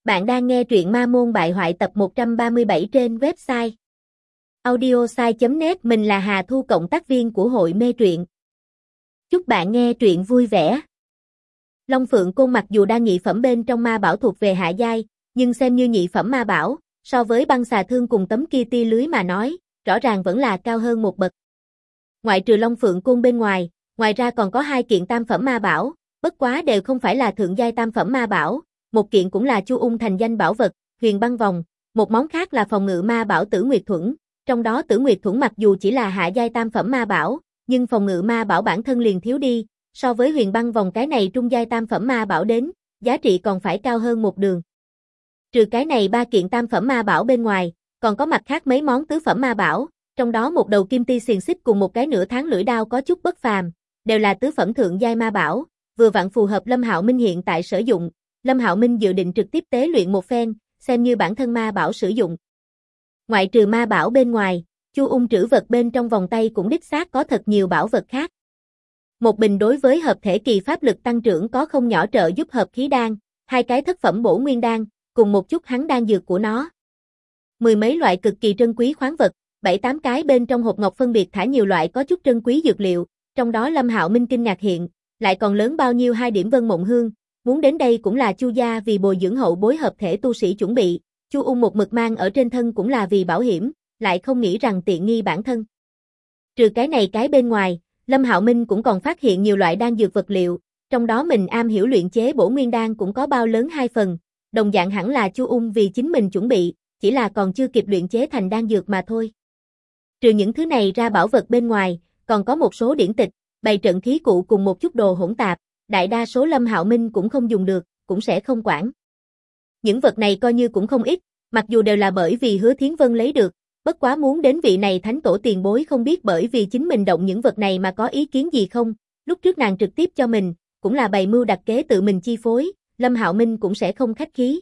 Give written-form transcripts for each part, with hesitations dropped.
Bạn đang nghe truyện Ma Môn Bại Hoại tập 137 trên website audiosai.net. Mình là Hà Thu, cộng tác viên của hội mê truyện. Chúc bạn nghe truyện vui vẻ. Long Phượng Côn mặc dù đang nhị phẩm bên trong ma bảo thuộc về hạ giai, nhưng xem như nhị phẩm ma bảo, so với băng xà thương cùng tấm kia tia lưới mà nói, rõ ràng vẫn là cao hơn một bậc. Ngoại trừ Long Phượng Côn bên ngoài ra còn có 2 kiện tam phẩm ma bảo, bất quá đều không phải là thượng giai tam phẩm ma bảo. Một kiện cũng là Chu Ung thành danh bảo vật, Huyền Băng Vòng, một món khác là phòng ngự ma bảo Tử Nguyệt Thuẫn, trong đó Tử Nguyệt Thuẫn mặc dù chỉ là hạ giai tam phẩm ma bảo, nhưng phòng ngự ma bảo bản thân liền thiếu đi, so với Huyền Băng Vòng cái này trung giai tam phẩm ma bảo đến, giá trị còn phải cao hơn một đường. Trừ cái này 3 kiện tam phẩm ma bảo bên ngoài, còn có mặt khác mấy món tứ phẩm ma bảo, trong đó một đầu kim ti xiềng xích cùng một cái nửa tháng lưỡi đao có chút bất phàm, đều là tứ phẩm thượng giai ma bảo, vừa vặn phù hợp Lâm Hạo Minh hiện tại sử dụng. Lâm Hạo Minh dự định trực tiếp tế luyện một phen, xem như bản thân ma bảo sử dụng. Ngoại trừ ma bảo bên ngoài, Chu Ung trữ vật bên trong vòng tay cũng đích xác có thật nhiều bảo vật khác. Một bình đối với hợp thể kỳ pháp lực tăng trưởng có không nhỏ trợ giúp hợp khí đan, 2 cái thất phẩm bổ nguyên đan, cùng một chút hắn đan dược của nó. 10 mấy loại cực kỳ trân quý khoáng vật, 7-8 cái bên trong hộp ngọc phân biệt thả nhiều loại có chút trân quý dược liệu, trong đó Lâm Hạo Minh kinh ngạc hiện, lại còn lớn bao nhiêu 2 điểm Vân Mộng Hương. Muốn đến đây cũng là Chu gia vì bồi dưỡng hậu bối hợp thể tu sĩ chuẩn bị, Chu Ung một mực mang ở trên thân cũng là vì bảo hiểm, lại không nghĩ rằng tiện nghi bản thân. Trừ cái này cái bên ngoài, Lâm Hạo Minh cũng còn phát hiện nhiều loại đan dược vật liệu, trong đó mình am hiểu luyện chế bổ nguyên đan cũng có bao lớn 2 phần, đồng dạng hẳn là Chu Ung vì chính mình chuẩn bị, chỉ là còn chưa kịp luyện chế thành đan dược mà thôi. Trừ những thứ này ra bảo vật bên ngoài, còn có một số điển tịch, bày trận khí cụ cùng một chút đồ hỗn tạp. Đại đa số Lâm Hạo Minh cũng không dùng được, cũng sẽ không quản. Những vật này coi như cũng không ít, mặc dù đều là bởi vì Hứa Thiến Vân lấy được, bất quá muốn đến vị này thánh tổ tiền bối không biết bởi vì chính mình động những vật này mà có ý kiến gì không, lúc trước nàng trực tiếp cho mình, cũng là bày mưu đặt kế tự mình chi phối, Lâm Hạo Minh cũng sẽ không khách khí.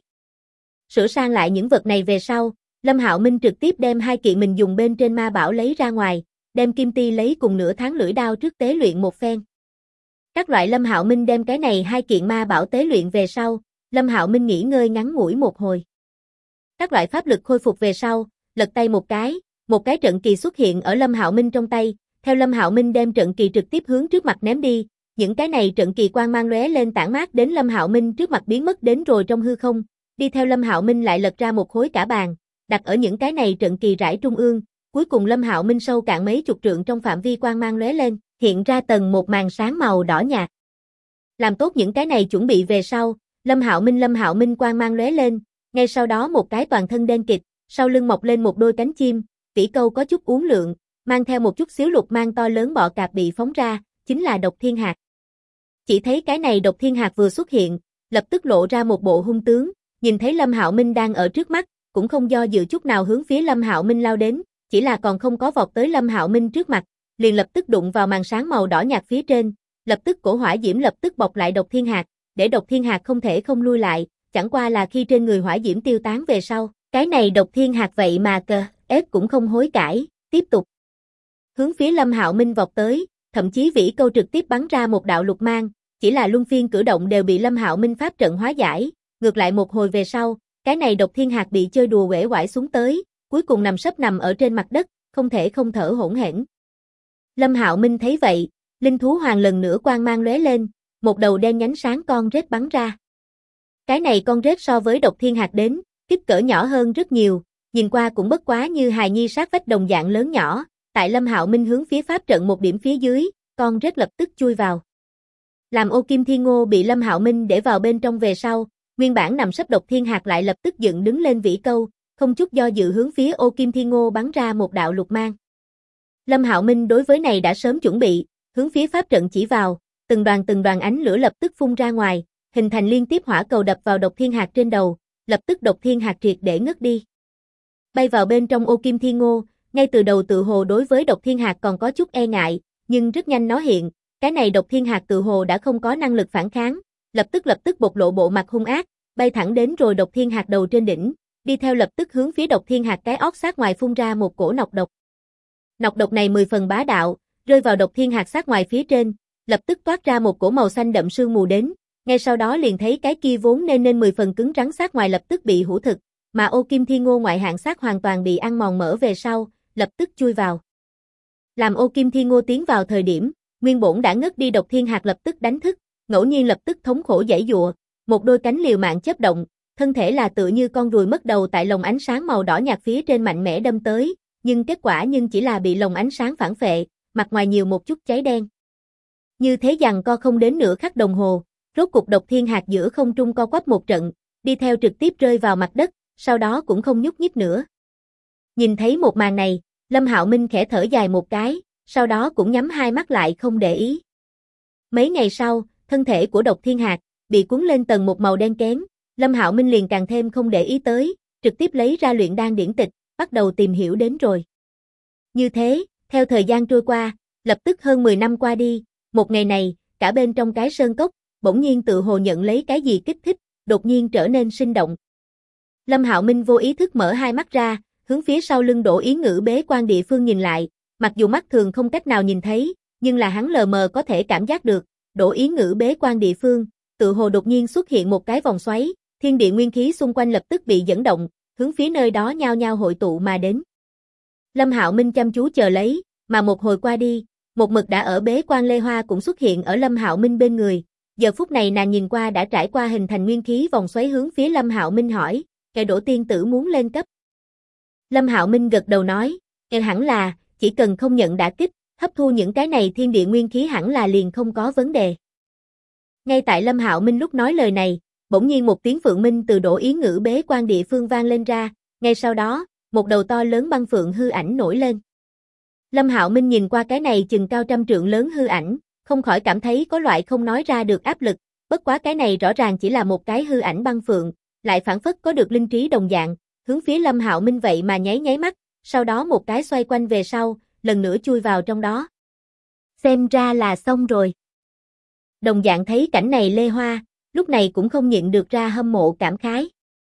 Sửa sang lại những vật này về sau, Lâm Hạo Minh trực tiếp đem 2 kiện mình dùng bên trên ma bảo lấy ra ngoài, đem kim ti lấy cùng nửa tháng lưỡi đao trước tế luyện một phen. Các loại Lâm Hạo Minh đem cái này 2 kiện ma bảo tế luyện về sau, Lâm Hạo Minh nghỉ ngơi ngắn ngủi một hồi. Các loại pháp lực khôi phục về sau, lật tay một cái trận kỳ xuất hiện ở Lâm Hạo Minh trong tay, theo Lâm Hạo Minh đem trận kỳ trực tiếp hướng trước mặt ném đi, những cái này trận kỳ quang mang lóe lên tản mát đến Lâm Hạo Minh trước mặt biến mất đến rồi trong hư không, đi theo Lâm Hạo Minh lại lật ra một khối cả bàn, đặt ở những cái này trận kỳ rải trung ương, cuối cùng Lâm Hạo Minh sâu cạn mấy chục trượng trong phạm vi quang mang lóe lên, hiện ra tầng một màn sáng màu đỏ nhạt. Làm tốt những cái này chuẩn bị về sau, Lâm Hạo Minh quang mang lóe lên, ngay sau đó một cái toàn thân đen kịt, sau lưng mọc lên một đôi cánh chim, vĩ câu có chút uốn lượn, mang theo một chút xíu lục mang to lớn bọ cạp bị phóng ra, chính là Độc Thiên Hạc. Chỉ thấy cái này Độc Thiên Hạc vừa xuất hiện, lập tức lộ ra một bộ hung tướng, nhìn thấy Lâm Hạo Minh đang ở trước mắt, cũng không do dự chút nào hướng phía Lâm Hạo Minh lao đến, chỉ là còn không có vọt tới Lâm Hạo Minh trước mặt, liền lập tức đụng vào màn sáng màu đỏ nhạt phía trên, lập tức cổ hỏa diễm lập tức bọc lại Độc Thiên Hạc, để Độc Thiên Hạc không thể không lui lại, chẳng qua là khi trên người hỏa diễm tiêu tán về sau, cái này Độc Thiên Hạc vậy mà ép cũng không hối cải, tiếp tục hướng phía Lâm Hạo Minh vọt tới, thậm chí vĩ câu trực tiếp bắn ra một đạo lục mang, chỉ là luân phiên cử động đều bị Lâm Hạo Minh pháp trận hóa giải, ngược lại một hồi về sau, cái này Độc Thiên Hạc bị chơi đùa uể oải xuống tới, cuối cùng nằm sấp nằm ở trên mặt đất, không thể không thở hổn hển. Lâm Hạo Minh thấy vậy, linh thú hoàng lần nữa quang mang lóe lên, một đầu đen nhánh sáng con rết bắn ra. Cái này con rết so với Độc Thiên Hạc đến, kích cỡ nhỏ hơn rất nhiều, nhìn qua cũng bất quá như hài nhi sát vách đồng dạng lớn nhỏ, tại Lâm Hạo Minh hướng phía pháp trận một điểm phía dưới, con rết lập tức chui vào. Làm ô kim thiên ngô bị Lâm Hạo Minh để vào bên trong về sau, nguyên bản nằm sấp Độc Thiên Hạc lại lập tức dựng đứng lên vĩ câu, không chút do dự hướng phía ô kim thiên ngô bắn ra một đạo lục mang. Lâm Hạo Minh đối với này đã sớm chuẩn bị, hướng phía pháp trận chỉ vào, từng đoàn ánh lửa lập tức phun ra ngoài, hình thành liên tiếp hỏa cầu đập vào Độc Thiên Hạc trên đầu, lập tức Độc Thiên Hạc triệt để ngất đi. Bay vào bên trong ô kim thiên ngô, ngay từ đầu tự hồ đối với Độc Thiên Hạc còn có chút e ngại, nhưng rất nhanh nó hiện, cái này Độc Thiên Hạc tự hồ đã không có năng lực phản kháng, lập tức bộc lộ bộ mặt hung ác, bay thẳng đến rồi Độc Thiên Hạc đầu trên đỉnh, đi theo lập tức hướng phía Độc Thiên Hạc cái ót sát ngoài phun ra một cổ nọc độc. Nọc độc này 10 phần bá đạo, rơi vào Độc Thiên Hạc sát ngoài phía trên, lập tức toát ra một cổ màu xanh đậm sương mù đến, Ngay sau đó liền thấy cái kia vốn nên 10 phần cứng rắn xác ngoài lập tức bị hủ thực, mà ô kim thiên ngô ngoại hạng xác hoàn toàn bị ăn mòn mỡ về sau, lập tức chui vào. Làm ô kim thiên ngô tiến vào thời điểm, nguyên bổn đã ngất đi Độc Thiên Hạc lập tức đánh thức, ngẫu nhiên lập tức thống khổ giãy giụa, một đôi cánh liều mạng chớp động, thân thể là tựa như con ruồi mất đầu tại lồng ánh sáng màu đỏ nhạt phía trên mạnh mẽ đâm tới, nhưng kết quả chỉ là bị lồng ánh sáng phản phệ, mặt ngoài nhiều một chút cháy đen. Như thế giằng co không đến nửa khắc đồng hồ, rốt cục Độc Thiên Hạc giữa không trung co quắp một trận, đi theo trực tiếp rơi vào mặt đất, sau đó cũng không nhúc nhích nữa. Nhìn thấy một màn này, Lâm Hạo Minh khẽ thở dài một cái, sau đó cũng nhắm hai mắt lại không để ý. Mấy ngày sau, thân thể của Độc Thiên Hạc bị cuốn lên tầng một màu đen kén, Lâm Hạo Minh liền càng thêm không để ý tới, trực tiếp lấy ra luyện đan điển tịch, bắt đầu tìm hiểu đến rồi. Như thế, theo thời gian trôi qua, lập tức hơn 10 năm qua đi, một ngày này, cả bên trong cái sơn cốc, bỗng nhiên tự hồ nhận lấy cái gì kích thích, đột nhiên trở nên sinh động. Lâm Hạo Minh vô ý thức mở hai mắt ra, hướng phía sau lưng Đỗ Ý Ngữ bế quan địa phương nhìn lại, mặc dù mắt thường không cách nào nhìn thấy, nhưng là hắn lờ mờ có thể cảm giác được, Đỗ Ý Ngữ bế quan địa phương, tự hồ đột nhiên xuất hiện một cái vòng xoáy, thiên địa nguyên khí xung quanh lập tức bị dẫn động, hướng phía nơi đó nhao nhao hội tụ mà đến. Lâm Hạo Minh chăm chú chờ lấy, mà một hồi qua đi, một mực đã ở bế quan Lê Hoa cũng xuất hiện ở Lâm Hạo Minh bên người. Giờ phút này nàng nhìn qua đã trải qua hình thành nguyên khí vòng xoáy hướng phía Lâm Hạo Minh hỏi, "Kẻ Đỗ tiên tử muốn lên cấp?" Lâm Hạo Minh gật đầu nói, hẳn là, chỉ cần không nhận đả kích, hấp thu những cái này thiên địa nguyên khí hẳn là liền không có vấn đề." Ngay tại Lâm Hạo Minh lúc nói lời này, bỗng nhiên một tiếng phượng minh từ Đỗ Ý Ngữ bế quan địa phương vang lên ra, ngay sau đó, một đầu to lớn băng phượng hư ảnh nổi lên. Lâm Hạo Minh nhìn qua cái này chừng cao trăm trượng lớn hư ảnh, không khỏi cảm thấy có loại không nói ra được áp lực, bất quá cái này rõ ràng chỉ là một cái hư ảnh băng phượng, lại phản phất có được linh trí đồng dạng, hướng phía Lâm Hạo Minh vậy mà nháy nháy mắt, sau đó một cái xoay quanh về sau, lần nữa chui vào trong đó. Xem ra là xong rồi. Đồng dạng thấy cảnh này Lê Hoa, lúc này cũng không nhịn được ra hâm mộ cảm khái.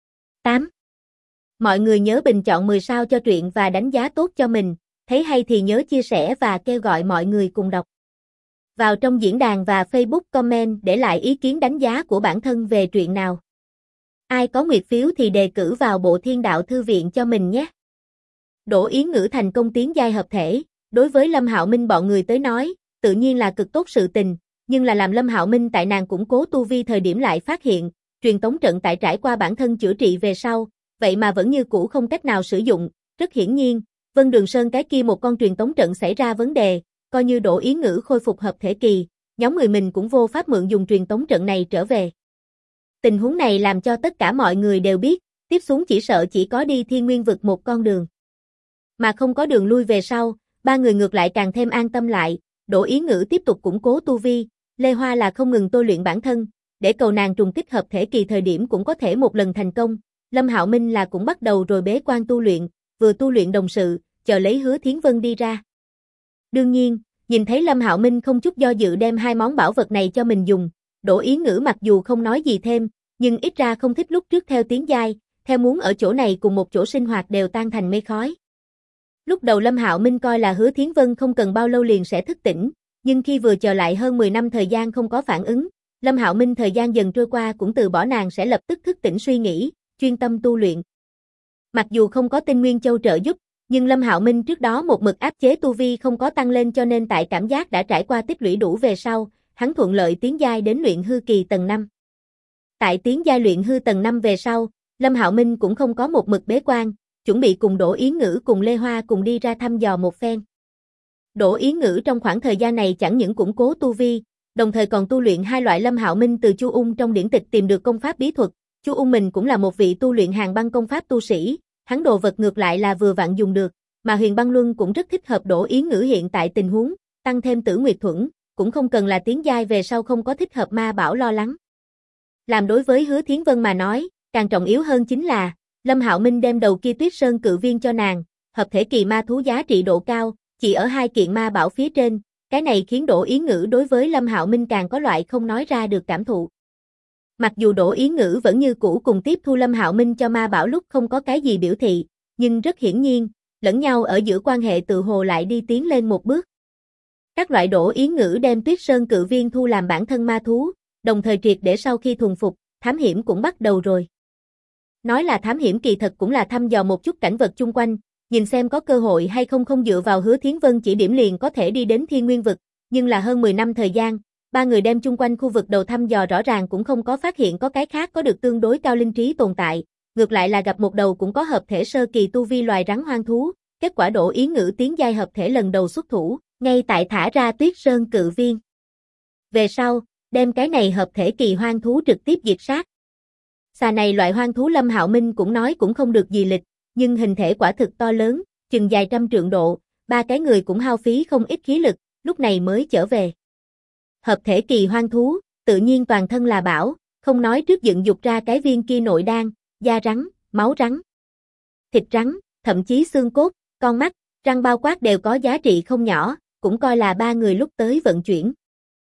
8. Mọi người nhớ bình chọn 10 sao cho truyện và đánh giá tốt cho mình, thấy hay thì nhớ chia sẻ và kêu gọi mọi người cùng đọc. Vào trong diễn đàn và Facebook comment để lại ý kiến đánh giá của bản thân về truyện nào. Ai có nguyệt phiếu thì đề cử vào bộ Thiên Đạo Thư Viện cho mình nhé. Đỗ Ý Ngữ thành công tiến giai hợp thể, đối với Lâm Hạo Minh bọn người tới nói, tự nhiên là cực tốt sự tình, nhưng là làm Lâm Hạo Minh tại nàng củng cố tu vi thời điểm lại phát hiện, truyền tống trận tại trải qua bản thân chữa trị về sau, vậy mà vẫn như cũ không cách nào sử dụng, rất hiển nhiên, Vân Đường Sơn cái kia một con truyền tống trận xảy ra vấn đề, coi như Đỗ Ý Ngữ khôi phục hợp thể kỳ, nhóm người mình cũng vô pháp mượn dùng truyền tống trận này trở về. Tình huống này làm cho tất cả mọi người đều biết, tiếp xuống chỉ sợ chỉ có đi Thiên Nguyên vực một con đường. Mà không có đường lui về sau, ba người ngược lại càng thêm an tâm lại, Đỗ Ý Ngữ tiếp tục củng cố tu vi, Lê Hoa là không ngừng tôi luyện bản thân, để cầu nàng trùng kích hợp thể kỳ thời điểm cũng có thể một lần thành công, Lâm Hạo Minh là cũng bắt đầu rồi bế quan tu luyện, vừa tu luyện đồng sự, chờ lấy Hứa Thiến Vân đi ra. Đương nhiên, nhìn thấy Lâm Hạo Minh không chút do dự đem hai món bảo vật này cho mình dùng, Đỗ Ý Ngữ mặc dù không nói gì thêm, nhưng ít ra không thích lúc trước theo tiến giai, theo muốn ở chỗ này cùng một chỗ sinh hoạt đều tan thành mây khói. Lúc đầu Lâm Hạo Minh coi là Hứa Thiến Vân không cần bao lâu liền sẽ thức tỉnh, nhưng khi vừa chờ lại hơn 10 năm thời gian không có phản ứng, Lâm Hạo Minh thời gian dần trôi qua cũng từ bỏ nàng sẽ lập tức thức tỉnh suy nghĩ, chuyên tâm tu luyện. Mặc dù không có Tinh Nguyên Châu trợ giúp, nhưng Lâm Hạo Minh trước đó một mực áp chế tu vi không có tăng lên cho nên tại cảm giác đã trải qua tích lũy đủ về sau, hắn thuận lợi tiến giai đến luyện hư kỳ tầng 5. Tại tiến giai luyện hư tầng 5 về sau, Lâm Hạo Minh cũng không có một mực bế quan, chuẩn bị cùng Đỗ Ý Ngữ cùng Lê Hoa cùng đi ra thăm dò một phen. Đỗ Ý Ngữ trong khoảng thời gian này chẳng những củng cố tu vi, đồng thời còn tu luyện hai loại Lâm Hạo Minh từ Chu Ung trong điển tịch tìm được công pháp bí thuật. Chu Ung mình cũng là một vị tu luyện hàng băng công pháp tu sĩ, hắn đồ vật ngược lại là vừa vặn dùng được, mà Huyền Băng Luân cũng rất thích hợp Đỗ Ý Ngữ hiện tại tình huống, tăng thêm Tử Nguyệt Thuẫn, cũng không cần là tiến giai về sau không có thích hợp ma bảo lo lắng. Làm đối với Hứa Thiến Vân mà nói, càng trọng yếu hơn chính là, Lâm Hạo Minh đem đầu kia Tuyết Sơn cự viên cho nàng, hợp thể kỳ ma thú giá trị độ cao, chỉ ở hai kiện ma bảo phía trên, cái này khiến Đỗ Ý Ngữ đối với Lâm Hạo Minh càng có loại không nói ra được cảm thụ. Mặc dù Đỗ Ý Ngữ vẫn như cũ cùng tiếp thu Lâm Hạo Minh cho ma bảo lúc không có cái gì biểu thị, nhưng rất hiển nhiên, lẫn nhau ở giữa quan hệ tự hồ lại đi tiến lên một bước. Các loại Đỗ Ý Ngữ đem Tuyết Sơn cự viên thu làm bản thân ma thú, đồng thời triệt để sau khi thuần phục, thám hiểm cũng bắt đầu rồi. Nói là thám hiểm kỳ thật cũng là thăm dò một chút cảnh vật chung quanh, nhìn xem có cơ hội hay không không dựa vào Hứa Thiến Vân chỉ điểm liền có thể đi đến Thiên Nguyên vực, nhưng là hơn 10 năm thời gian, ba người đem chung quanh khu vực đầu thăm dò rõ ràng cũng không có phát hiện có cái khác có được tương đối cao linh trí tồn tại, ngược lại là gặp một đầu cũng có hợp thể sơ kỳ tu vi loài rắn hoang thú, kết quả Đỗ Ý Ngữ tiến giai hợp thể lần đầu xuất thủ, ngay tại thả ra Tuyết Sơn cự viên. Về sau, đem cái này hợp thể kỳ hoang thú trực tiếp diệt sát. Xà này loại hoang thú Lâm Hạo Minh cũng nói cũng không được gì lịch, nhưng hình thể quả thực to lớn, chừng dài trăm trượng độ, ba cái người cũng hao phí không ít khí lực, lúc này mới trở về. Hợp thể kỳ hoang thú, tự nhiên toàn thân là bảo, không nói trước dựng dục ra cái viên kia nội đan, da rắn, máu rắn, thịt rắn, thậm chí xương cốt, con mắt, răng bao quát đều có giá trị không nhỏ, cũng coi là ba người lúc tới vận chuyển.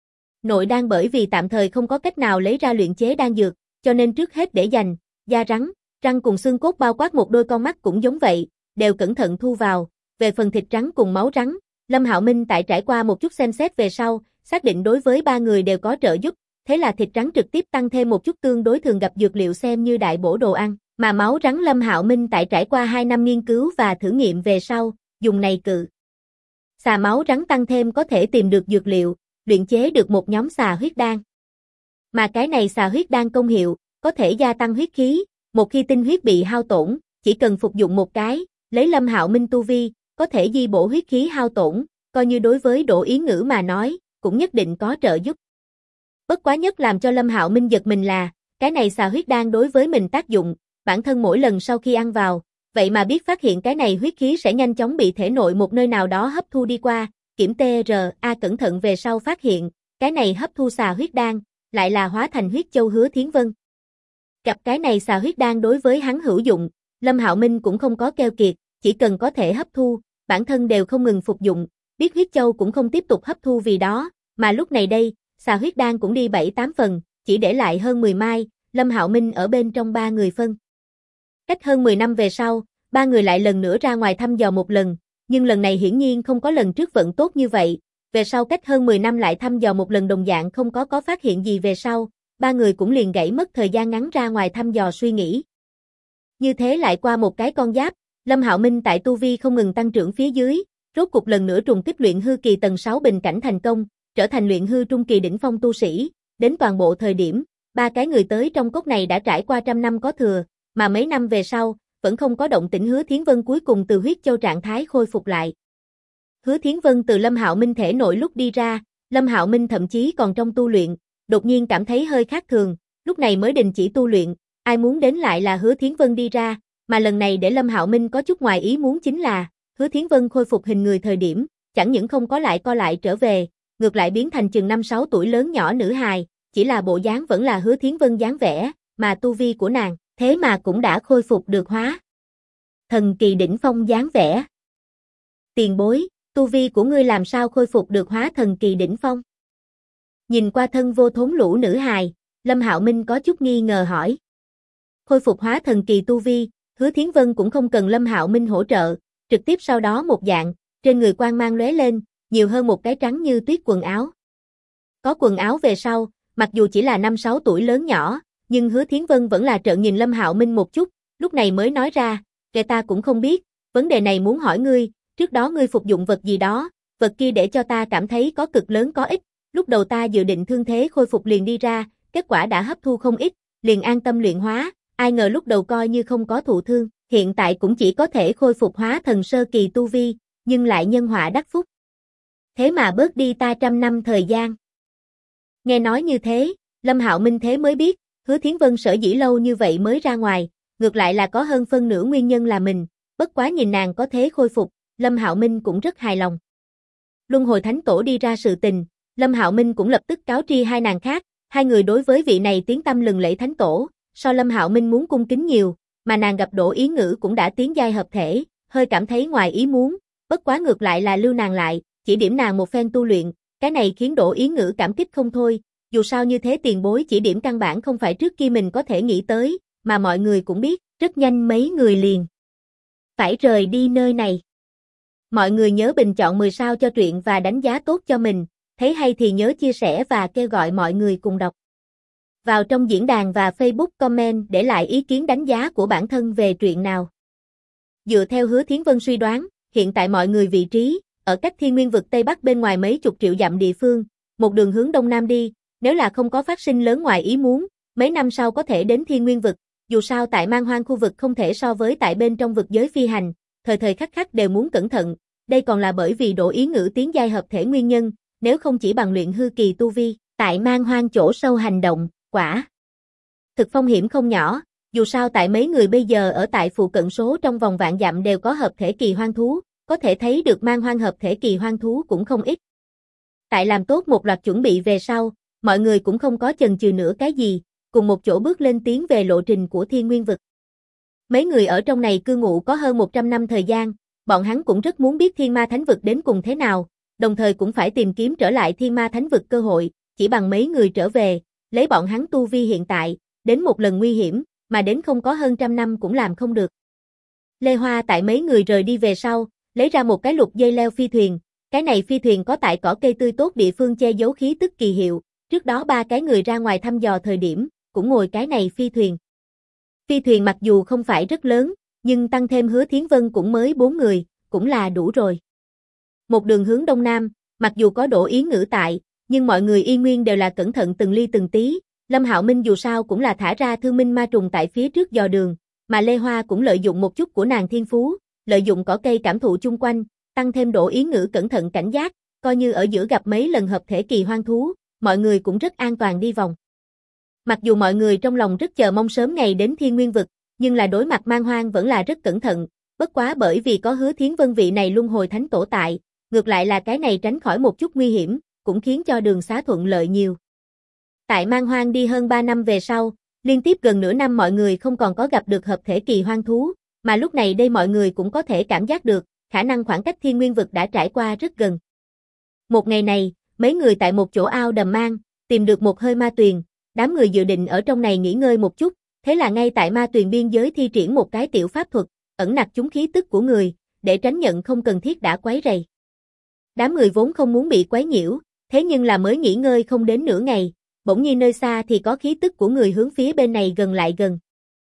Nội đan bởi vì tạm thời không có cách nào lấy ra luyện chế đan dược, cho nên trước hết để dành, da rắn, răng cùng xương cốt bao quát một đôi con mắt cũng giống vậy, đều cẩn thận thu vào. Về phần thịt rắn cùng máu rắn, Lâm Hạo Minh tại trải qua một chút xem xét về sau, xác định đối với ba người đều có trợ giúp, thế là thịt rắn trực tiếp tăng thêm một chút tương đối thường gặp dược liệu xem như đại bổ đồ ăn, mà máu rắn Lâm Hạo Minh tại trải qua 2 năm nghiên cứu và thử nghiệm về sau, dùng này cự xà máu rắn tăng thêm có thể tìm được dược liệu, luyện chế được một nhóm xà huyết đan. Mà cái này xà huyết đan công hiệu, có thể gia tăng huyết khí, một khi tinh huyết bị hao tổn, chỉ cần phục dụng một cái, lấy Lâm Hạo Minh tu vi, có thể di bổ huyết khí hao tổn, coi như đối với Đỗ Ý Ngữ mà nói, cũng nhất định có trợ giúp. Bất quá nhất làm cho Lâm Hạo Minh giật mình là, cái này xà huyết đan đối với mình tác dụng, bản thân mỗi lần sau khi ăn vào, vậy mà biết phát hiện cái này huyết khí sẽ nhanh chóng bị thể nội một nơi nào đó hấp thu đi qua, kiểm TRA cẩn thận về sau phát hiện, cái này hấp thu xà huyết đan, lại là hóa thành huyết châu Hứa Thiến Vân. Gặp cái này xà huyết đan đối với hắn hữu dụng, Lâm Hạo Minh cũng không có keo kiệt, chỉ cần có thể hấp thu, bản thân đều không ngừng phục dụng, biết huyết châu cũng không tiếp tục hấp thu vì đó, mà lúc này đây, xà huyết đan cũng đi 7-8 phần, chỉ để lại hơn 10 mai, Lâm Hạo Minh ở bên trong ba người phân. Cách hơn 10 năm về sau, ba người lại lần nữa ra ngoài thăm dò một lần, nhưng lần này hiển nhiên không có lần trước vận tốt như vậy, về sau cách hơn 10 năm lại thăm dò một lần đồng dạng không có phát hiện gì về sau, ba người cũng liền gãy mất thời gian ngắn ra ngoài thăm dò suy nghĩ. Như thế lại qua một cái con giáp, Lâm Hạo Minh tại tu vi không ngừng tăng trưởng phía dưới, rốt cục lần nữa trùng kích luyện hư kỳ tầng 6 bình cảnh thành công, trở thành luyện hư trung kỳ đỉnh phong tu sĩ, đến toàn bộ thời điểm, ba cái người tới trong cốc này đã trải qua 100 năm có thừa, mà mấy năm về sau, vẫn không có động tĩnh. Hứa Thiến Vân cuối cùng từ huyết châu trạng thái khôi phục lại. Hứa Thiến Vân từ Lâm Hạo Minh thể nội lúc đi ra, Lâm Hạo Minh thậm chí còn trong tu luyện, đột nhiên cảm thấy hơi khác thường, lúc này mới đình chỉ tu luyện, ai muốn đến lại là Hứa Thiến Vân đi ra, mà lần này để Lâm Hạo Minh có chút ngoài ý muốn chính là, Hứa Thiến Vân khôi phục hình người thời điểm, chẳng những không có lại co lại trở về, ngược lại biến thành chừng 5-6 tuổi lớn nhỏ nữ hài, chỉ là bộ dáng vẫn là Hứa Thiến Vân dáng vẻ, mà tu vi của nàng, thế mà cũng đã khôi phục được hóa thần kỳ đỉnh phong dáng vẻ. Tiền bối, tu vi của ngươi làm sao khôi phục được hóa thần kỳ đỉnh phong? Nhìn qua thân vô thốn lũ nữ hài, Lâm Hạo Minh có chút nghi ngờ hỏi. Khôi phục hóa thần kỳ tu vi, Hứa Thiến Vân cũng không cần Lâm Hạo Minh hỗ trợ, trực tiếp sau đó một dạng, trên người quang mang lóe lên, nhiều hơn một cái trắng như tuyết quần áo. Có quần áo về sau, mặc dù chỉ là 5-6 tuổi lớn nhỏ, nhưng Hứa Thiến Vân vẫn là trợn nhìn Lâm Hạo Minh một chút, lúc này mới nói ra, kẻ ta cũng không biết, vấn đề này muốn hỏi ngươi, trước đó ngươi phục dụng vật gì đó, vật kia để cho ta cảm thấy có cực lớn có ích, lúc đầu ta dự định thương thế khôi phục liền đi ra, kết quả đã hấp thu không ít, liền an tâm luyện hóa, ai ngờ lúc đầu coi như không có thụ thương, hiện tại cũng chỉ có thể khôi phục hóa thần sơ kỳ tu vi, nhưng lại nhân họa đắc phúc. Thế mà bớt đi ta 100 năm thời gian. Nghe nói như thế, Lâm Hạo Minh thế mới biết, Hứa Thiến Vân sở dĩ lâu như vậy mới ra ngoài, ngược lại là có hơn phân nửa nguyên nhân là mình, bất quá nhìn nàng có thế khôi phục, Lâm Hạo Minh cũng rất hài lòng. Luân hồi thánh tổ đi ra sự tình, Lâm Hạo Minh cũng lập tức cáo tri hai nàng khác, hai người đối với vị này tiếng tăm lừng lẫy thánh tổ, so Lâm Hạo Minh muốn cung kính nhiều, mà nàng gặp Đỗ Ý Ngữ cũng đã tiến giai hợp thể, hơi cảm thấy ngoài ý muốn, bất quá ngược lại là lưu nàng lại, chỉ điểm nàng một phen tu luyện, cái này khiến Đỗ Ý Ngữ cảm kích không thôi, dù sao như thế tiền bối chỉ điểm căn bản không phải trước kia mình có thể nghĩ tới, mà mọi người cũng biết, rất nhanh mấy người liền phải rời đi nơi này. Mọi người nhớ bình chọn 10 sao cho truyện và đánh giá tốt cho mình, thấy hay thì nhớ chia sẻ và kêu gọi mọi người cùng đọc. Vào trong diễn đàn và Facebook comment để lại ý kiến đánh giá của bản thân về truyện nào. Dựa theo Hứa Thiến Vân suy đoán, hiện tại mọi người vị trí, ở cách Thiên Nguyên vực Tây Bắc bên ngoài mấy chục triệu dặm địa phương, một đường hướng Đông Nam đi, nếu là không có phát sinh lớn ngoài ý muốn, mấy năm sau có thể đến Thiên Nguyên vực, dù sao tại Man Hoang khu vực không thể so với tại bên trong vực giới phi hành, thời thời khắc khắc đều muốn cẩn thận, đây còn là bởi vì Đỗ Ý Ngữ tiến giai hợp thể nguyên nhân, nếu không chỉ bằng luyện hư kỳ tu vi, tại Man Hoang chỗ sâu hành động, quả thực phong hiểm không nhỏ, dù sao tại mấy người bây giờ ở tại phụ cận số trong vòng vạn dặm đều có hợp thể kỳ hoang thú, có thể thấy được Man Hoang hợp thể kỳ hoang thú cũng không ít. Tại làm tốt một loạt chuẩn bị về sau, mọi người cũng không có chần chừ nữa cái gì, cùng một chỗ bước lên tiến về lộ trình của Thiên Nguyên vực. Mấy người ở trong này cư ngụ có hơn 100 năm thời gian, bọn hắn cũng rất muốn biết Thiên Ma Thánh vực đến cùng thế nào, đồng thời cũng phải tìm kiếm trở lại Thiên Ma Thánh vực cơ hội, chỉ bằng mấy người trở về, lấy bọn hắn tu vi hiện tại, đến một lần nguy hiểm, mà đến không có hơn trăm năm cũng làm không được. Lê Hoa tại mấy người rời đi về sau, lấy ra một cái lục dây leo phi thuyền, cái này phi thuyền có tại cỏ cây tươi tốt địa phương che giấu khí tức kỳ hiệu, trước đó ba cái người ra ngoài thăm dò thời điểm, cũng ngồi cái này phi thuyền. Phi thuyền mặc dù không phải rất lớn, nhưng tăng thêm Hứa Thiến Vân cũng mới 4 người, cũng là đủ rồi. Một đường hướng Đông Nam, mặc dù có Đỗ Ý Ngữ tại, nhưng mọi người y nguyên đều là cẩn thận từng ly từng tí, Lâm Hạo Minh dù sao cũng là thả ra thương minh ma trùng tại phía trước dò đường, mà Lê Hoa cũng lợi dụng một chút của nàng thiên phú, lợi dụng cỏ cây cảm thụ chung quanh, tăng thêm Đỗ Ý Ngữ cẩn thận cảnh giác, coi như ở giữa gặp mấy lần hợp thể kỳ hoang thú, mọi người cũng rất an toàn đi vòng. Mặc dù mọi người trong lòng rất chờ mong sớm ngày đến Thiên Nguyên vực, nhưng là đối mặt Man Hoang vẫn là rất cẩn thận, bất quá bởi vì có Hứa Thiến Vân vị này luân hồi thánh tổ tại, ngược lại là cái này tránh khỏi một chút nguy hiểm, cũng khiến cho đường xá thuận lợi nhiều. Tại Man Hoang đi hơn 3 năm về sau, liên tiếp gần nửa năm mọi người không còn có gặp được hợp thể kỳ hoang thú, mà lúc này đây mọi người cũng có thể cảm giác được, khả năng khoảng cách Thiên Nguyên vực đã trải qua rất gần. Một ngày này, mấy người tại một chỗ ao đầm mang, tìm được một hơi ma tuyền, đám người dự định ở trong này nghỉ ngơi một chút, thế là ngay tại ma tuyền biên giới thi triển một cái tiểu pháp thuật, ẩn nặc chúng khí tức của người, để tránh nhận không cần thiết đã quấy rầy. Đám người vốn không muốn bị quấy nhiễu, thế nhưng là mới nghỉ ngơi không đến nửa ngày, bỗng nhiên nơi xa thì có khí tức của người hướng phía bên này gần lại gần.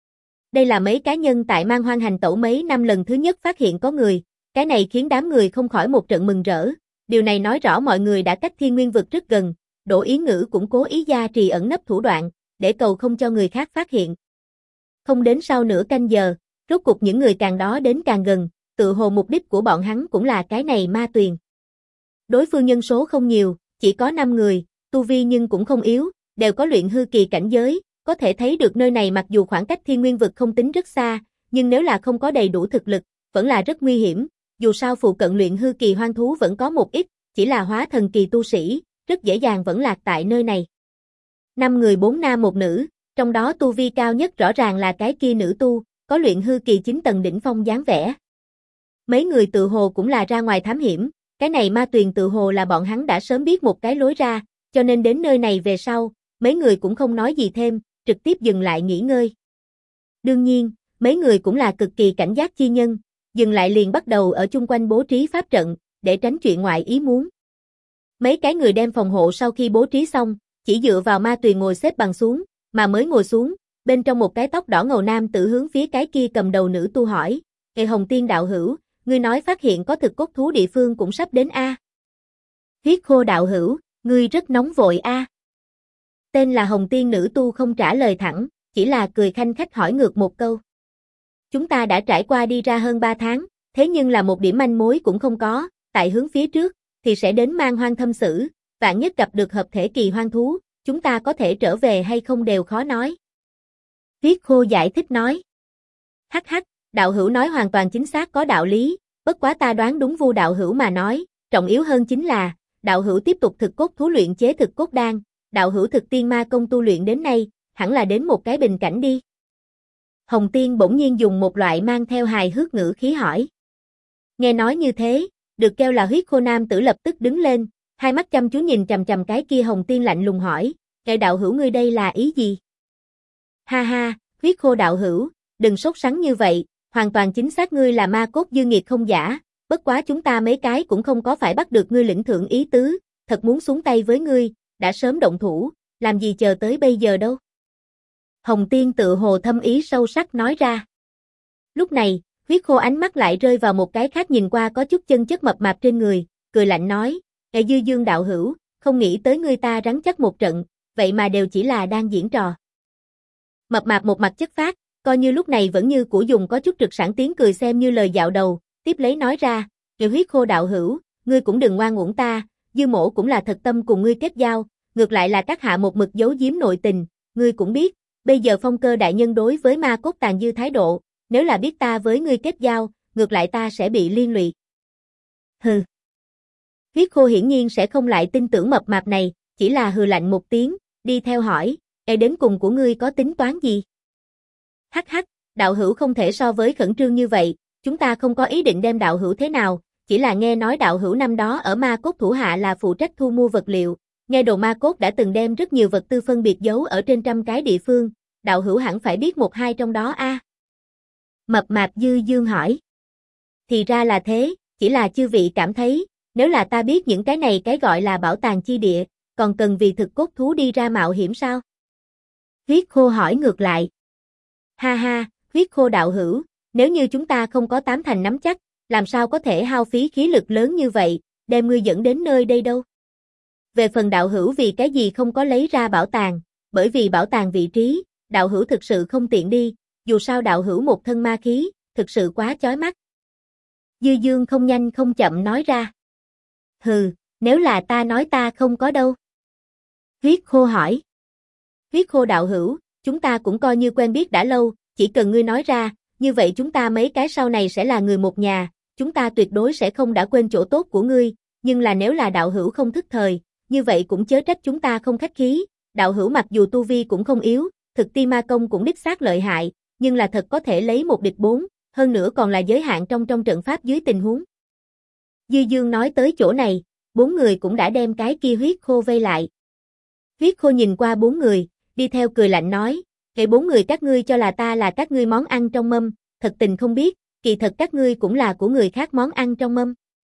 Đây là mấy cá nhân tại Man Hoang hành tẩu mấy năm lần thứ nhất phát hiện có người, cái này khiến đám người không khỏi một trận mừng rỡ, điều này nói rõ mọi người đã cách Thiên Nguyên vực rất gần, Đỗ Ý Ngữ cũng cố ý gia trì ẩn nấp thủ đoạn, để cầu không cho người khác phát hiện. Không đến sau nửa canh giờ, rốt cuộc những người càng đó đến càng gần, tự hồ mục đích của bọn hắn cũng là cái này ma tuyền. Đối phương nhân số không nhiều, chỉ có 5 người, tu vi nhưng cũng không yếu, đều có luyện hư kỳ cảnh giới, có thể thấy được nơi này mặc dù khoảng cách Thiên Nguyên vực không tính rất xa, nhưng nếu là không có đầy đủ thực lực, vẫn là rất nguy hiểm, dù sao phụ cận luyện hư kỳ hoang thú vẫn có một ít, chỉ là hóa thần kỳ tu sĩ, rất dễ dàng vẫn lạc tại nơi này. 5 người 4 nam 1 nữ, trong đó tu vi cao nhất rõ ràng là cái kia nữ tu, có luyện hư kỳ 9 tầng đỉnh phong dáng vẻ. Mấy người tự hồ cũng là ra ngoài thám hiểm, cái này ma tuyền tự hồ là bọn hắn đã sớm biết một cái lối ra, cho nên đến nơi này về sau, mấy người cũng không nói gì thêm, trực tiếp dừng lại nghỉ ngơi. Đương nhiên, mấy người cũng là cực kỳ cảnh giác chi nhân, dừng lại liền bắt đầu ở chung quanh bố trí pháp trận, để tránh chuyện ngoại ý muốn. Mấy cái người đem phòng hộ sau khi bố trí xong, chỉ dựa vào ma tuyền ngồi xếp bằng xuống, mà mới ngồi xuống, bên trong một cái tóc đỏ ngầu nam tử hướng phía cái kia cầm đầu nữ tu hỏi, "Ê Hồng Tiên đạo hữu, ngươi nói phát hiện có thực cốt thú địa phương cũng sắp đến a?" Huyết Khô đạo hữu, ngươi rất nóng vội a. Tên là Hồng Tiên nữ tu không trả lời thẳng, chỉ là cười khanh khách hỏi ngược một câu. Chúng ta đã trải qua đi ra hơn 3 tháng, thế nhưng là một điểm manh mối cũng không có, tại hướng phía trước, thì sẽ đến Man Hoang thâm xử, vạn nhất gặp được hợp thể kỳ hoang thú, chúng ta có thể trở về hay không đều khó nói. Huyết Khô giải thích nói. Hắc hắc, đạo hữu nói hoàn toàn chính xác có đạo lý, bất quá ta đoán đúng Vu đạo hữu mà nói, trọng yếu hơn chính là, đạo hữu tiếp tục thực cốt thú luyện chế thực cốt đan, đạo hữu thực tiên ma công tu luyện đến nay, hẳn là đến một cái bình cảnh đi. Hồng Tiên bỗng nhiên dùng một loại mang theo hài hước ngữ khí hỏi. Nghe nói như thế, được kêu là Huyết Khô nam tử lập tức đứng lên, hai mắt chăm chú nhìn chằm chằm cái kia Hồng Tiên lạnh lùng hỏi, "Kệ đạo hữu ngươi đây là ý gì?" Ha ha, Huyết Khô đạo hữu, đừng sốt sắng như vậy, hoàn toàn chính xác ngươi là ma cốt dư nghiệt không giả, bất quá chúng ta mấy cái cũng không có phải bắt được ngươi lĩnh thưởng ý tứ, thật muốn xuống tay với ngươi, đã sớm động thủ, làm gì chờ tới bây giờ đâu. Hồng Tiên tự hồ thâm ý sâu sắc nói ra. Lúc này, Huyết Khô ánh mắt lại rơi vào một cái khác nhìn qua có chút chân chất mập mạp trên người, cười lạnh nói, Dư Dương đạo hữu, không nghĩ tới ngươi ta rắn chắc một trận, vậy mà đều chỉ là đang diễn trò. Mập mạp một mặt chất phác, coi như lúc này vẫn như cũ dùng có chút trực sảng tiếng cười xem như lời dạo đầu, tiếp lấy nói ra, Huyết Khô đạo hữu, ngươi cũng đừng ngoan uổng ta, Dư mỗ cũng là thật tâm cùng ngươi kết giao, ngược lại là các hạ một mực giấu giếm nội tình, ngươi cũng biết, bây giờ Phong Cơ đại nhân đối với Ma Cốt Tàn Dư thái độ, nếu là biết ta với ngươi kết giao, ngược lại ta sẽ bị liên lụy. Hừ. Huyết Khô hiển nhiên sẽ không lại tin tưởng mập mạp này, chỉ là hừ lạnh một tiếng, đi theo hỏi, đến cùng của ngươi có tính toán gì? Hắc hắc, đạo hữu không thể so với khẩn trương như vậy, chúng ta không có ý định đem đạo hữu thế nào, chỉ là nghe nói đạo hữu năm đó ở Ma Cốt thủ hạ là phụ trách thu mua vật liệu, nghe đồn Ma Cốt đã từng đem rất nhiều vật tư phân biệt giấu ở trên trăm cái địa phương, đạo hữu hẳn phải biết một hai trong đó a. Mập mạp Dư Dương hỏi. Thì ra là thế, chỉ là chư vị cảm thấy, nếu là ta biết những cái này cái gọi là bảo tàng chi địa, còn cần vì thực cốt thú đi ra mạo hiểm sao? Huyết Khô hỏi ngược lại. Ha ha, Huyết Khô đạo hữu, nếu như chúng ta không có tám thành nắm chắc, làm sao có thể hao phí khí lực lớn như vậy, đem ngươi dẫn đến nơi đây đâu? Về phần đạo hữu vì cái gì không có lấy ra bảo tàng, bởi vì bảo tàng vị trí, đạo hữu thực sự không tiện đi, dù sao đạo hữu một thân ma khí, thực sự quá chói mắt. Dư Dương không nhanh không chậm nói ra. Hừ, nếu là ta nói ta không có đâu. Huyết Khô hỏi. Huyết Khô đạo hữu, chúng ta cũng coi như quen biết đã lâu, chỉ cần ngươi nói ra, như vậy chúng ta mấy cái sau này sẽ là người một nhà, chúng ta tuyệt đối sẽ không đã quên chỗ tốt của ngươi, nhưng là nếu là đạo hữu không thức thời, như vậy cũng chớ trách chúng ta không khách khí, đạo hữu mặc dù tu vi cũng không yếu, thực ti ma công cũng đích xác lợi hại, nhưng là thật có thể lấy một địch bốn, hơn nữa còn là giới hạn trong trận pháp dưới tình huống. Dư Dương nói tới chỗ này, bốn người cũng đã đem cái kia Huyết Khô vây lại. Huyết Khô nhìn qua bốn người, đi theo cười lạnh nói, bốn người các ngươi cho là ta là các ngươi món ăn trong mâm, thật tình không biết, kỳ thật các ngươi cũng là của người khác món ăn trong mâm.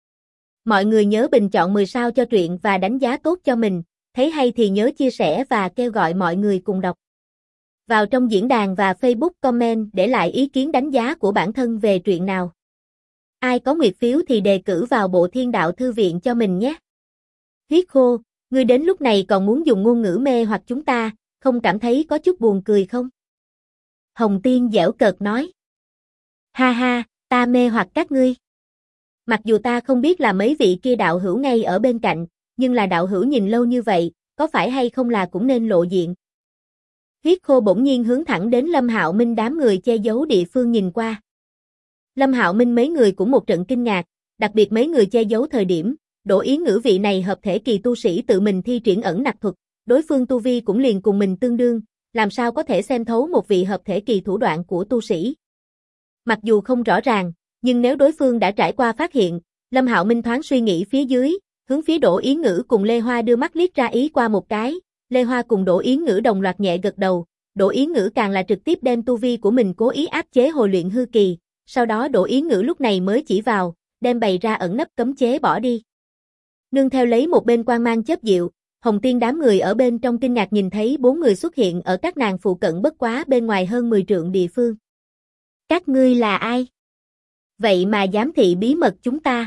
Mọi người nhớ bình chọn 10 sao cho truyện và đánh giá tốt cho mình, thấy hay thì nhớ chia sẻ và kêu gọi mọi người cùng đọc. Vào trong diễn đàn và Facebook comment để lại ý kiến đánh giá của bản thân về truyện nào. Ai có nguyệt phiếu thì đề cử vào Bộ Thiên Đạo Thư Viện cho mình nhé. Huyết Khô, ngươi đến lúc này còn muốn dùng ngôn ngữ mê hoặc chúng ta, không cảm thấy có chút buồn cười không? Hồng Tiên giễu cợt nói. Ha ha, ta mê hoặc các ngươi. Mặc dù ta không biết là mấy vị kia đạo hữu ngay ở bên cạnh, nhưng là đạo hữu nhìn lâu như vậy, có phải hay không là cũng nên lộ diện. Huyết Khô bỗng nhiên hướng thẳng đến Lâm Hạo Minh đám người che giấu địa phương nhìn qua. Lâm Hạo Minh mấy người cũng một trận kinh ngạc, đặc biệt mấy người che giấu thời điểm, Đỗ Yến Ngữ vị này hợp thể kỳ tu sĩ tự mình thi triển ẩn nặc thuật, đối phương tu vi cũng liền cùng mình tương đương, làm sao có thể xem thấu một vị hợp thể kỳ thủ đoạn của tu sĩ. Mặc dù không rõ ràng, nhưng nếu đối phương đã trải qua phát hiện, Lâm Hạo Minh thoáng suy nghĩ phía dưới, hướng phía Đỗ Yến Ngữ cùng Lê Hoa đưa mắt liếc ra ý qua một cái, Lê Hoa cùng Đỗ Yến Ngữ đồng loạt nhẹ gật đầu, Đỗ Yến Ngữ càng là trực tiếp đem tu vi của mình cố ý áp chế hồi luyện hư kỳ, sau đó Đỗ Yến Ngữ lúc này mới chỉ vào, đem bày ra ẩn nấp cấm chế bỏ đi. Nương theo lấy một bên quang mang chớp diệu, Hồng Tiên đám người ở bên trong kinh ngạc nhìn thấy bốn người xuất hiện ở các nàng phụ cận bất quá bên ngoài hơn 10 trượng địa phương. Các ngươi là ai? Vậy mà giám thị bí mật chúng ta.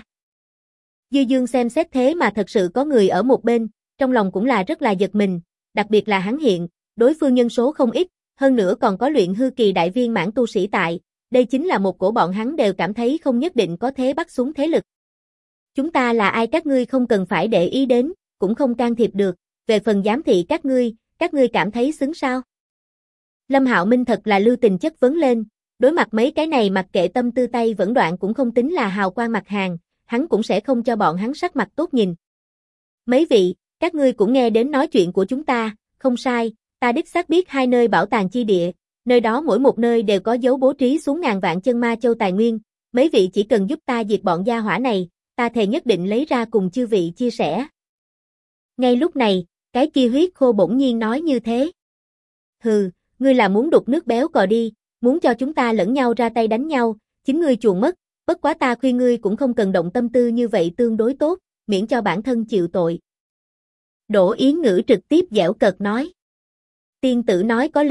Dư Dương xem xét thế mà thật sự có người ở một bên, trong lòng cũng là rất là giật mình, đặc biệt là hắn hiện, đối phương nhân số không ít, hơn nữa còn có luyện hư kỳ đại viên mãn tu sĩ tại, đây chính là một cổ bọn hắn đều cảm thấy không nhất định có thế bắt xuống thế lực. Chúng ta là ai các ngươi không cần phải để ý đến, cũng không can thiệp được, về phần giám thị các ngươi cảm thấy xứng sao? Lâm Hạo Minh thật là lưu tình chất vấn lên, đối mặt mấy cái này mặc kệ tâm tư tay vẫn đoạn cũng không tính là hào quang mặt hàng, hắn cũng sẽ không cho bọn hắn sắc mặt tốt nhìn. Mấy vị, các ngươi cũng nghe đến nói chuyện của chúng ta, không sai, ta đích xác biết hai nơi bảo tàng chi địa, nơi đó mỗi một nơi đều có dấu bố trí xuống ngàn vạn chân ma châu tài nguyên, mấy vị chỉ cần giúp ta diệt bọn gia hỏa này, ta thề nhất định lấy ra cùng chư vị chia sẻ. Ngay lúc này, cái kia Huyết Khô bỗng nhiên nói như thế. Hừ, ngươi là muốn đục nước béo cò đi, muốn cho chúng ta lẫn nhau ra tay đánh nhau, chính ngươi chuồn mất, bất quá ta khuyên ngươi cũng không cần động tâm tư như vậy tương đối tốt, miễn cho bản thân chịu tội. Đỗ Yến Ngữ trực tiếp giễu cợt nói. Tiên tử nói có lý,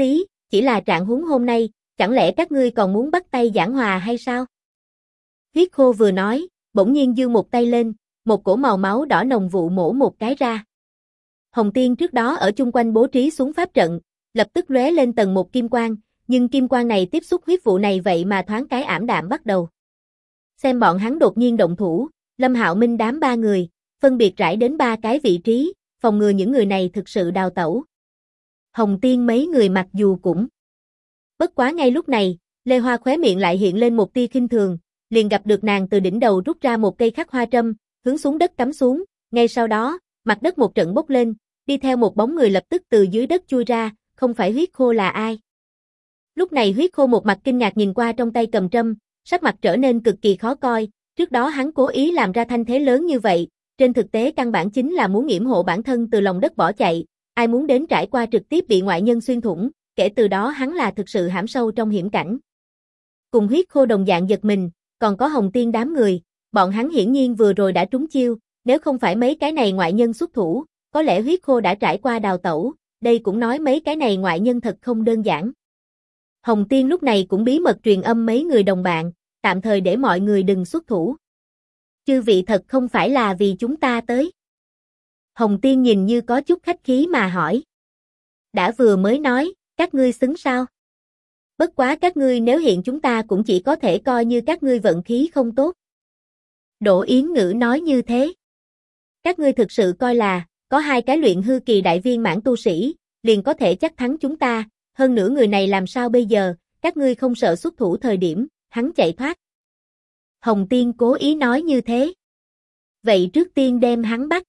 chỉ là trạng huống hôm nay, chẳng lẽ các ngươi còn muốn bắt tay giảng hòa hay sao? Huyết Khô vừa nói, bỗng nhiên giương một tay lên, một cổ màu máu đỏ nồng vụ mổ một cái ra. Hồng Tiên trước đó ở chung quanh bố trí xuống pháp trận, lập tức lóe lên tầng một kim quang, nhưng kim quang này tiếp xúc huyết vụ này vậy mà thoáng cái ảm đạm bắt đầu. Xem bọn hắn đột nhiên động thủ, Lâm Hạo Minh đám ba người, phân biệt rải đến ba cái vị trí, phòng ngừa những người này thực sự đào tẩu. Hồng Tiên mấy người mặc dù cũng. Bất quá ngay lúc này, Lê Hoa khóe miệng lại hiện lên một tia khinh thường, liền gặp được nàng từ đỉnh đầu rút ra một cây khắc hoa trâm, hướng xuống đất cắm xuống, ngay sau đó, mặt đất một trận bốc lên, đi theo một bóng người lập tức từ dưới đất chui ra, không phải Huyết Khô là ai. Lúc này Huyết Khô một mặt kinh ngạc nhìn qua trong tay cầm trâm, sắc mặt trở nên cực kỳ khó coi, trước đó hắn cố ý làm ra thanh thế lớn như vậy, trên thực tế căn bản chính là muốn yểm hộ bản thân từ lòng đất bỏ chạy, ai muốn đến trải qua trực tiếp bị ngoại nhân xuyên thủng, kể từ đó hắn là thực sự hãm sâu trong hiểm cảnh. Cùng Huyết Khô đồng dạng giật mình, còn có Hồng Tiên đám người, bọn hắn hiển nhiên vừa rồi đã trúng chiêu, nếu không phải mấy cái này ngoại nhân xuất thủ, có lẽ Huyết Khô đã trải qua đào tẩu, đây cũng nói mấy cái này ngoại nhân thật không đơn giản. Hồng Tiên lúc này cũng bí mật truyền âm mấy người đồng bạn, tạm thời để mọi người đừng xuất thủ. Chư vị thật không phải là vì chúng ta tới. Hồng Tiên nhìn như có chút khách khí mà hỏi. Đã vừa mới nói, các ngươi xứng sao? Bất quá các ngươi nếu hiện chúng ta cũng chỉ có thể coi như các ngươi vận khí không tốt. Đỗ Yến Ngữ nói như thế. Các ngươi thực sự coi là, có hai cái luyện hư kỳ đại viên mãn tu sĩ, liền có thể chắc thắng chúng ta, hơn nữa người này làm sao bây giờ, các ngươi không sợ xuất thủ thời điểm, hắn chạy thoát. Hồng Tiên cố ý nói như thế. Vậy trước tiên đem hắn bắt.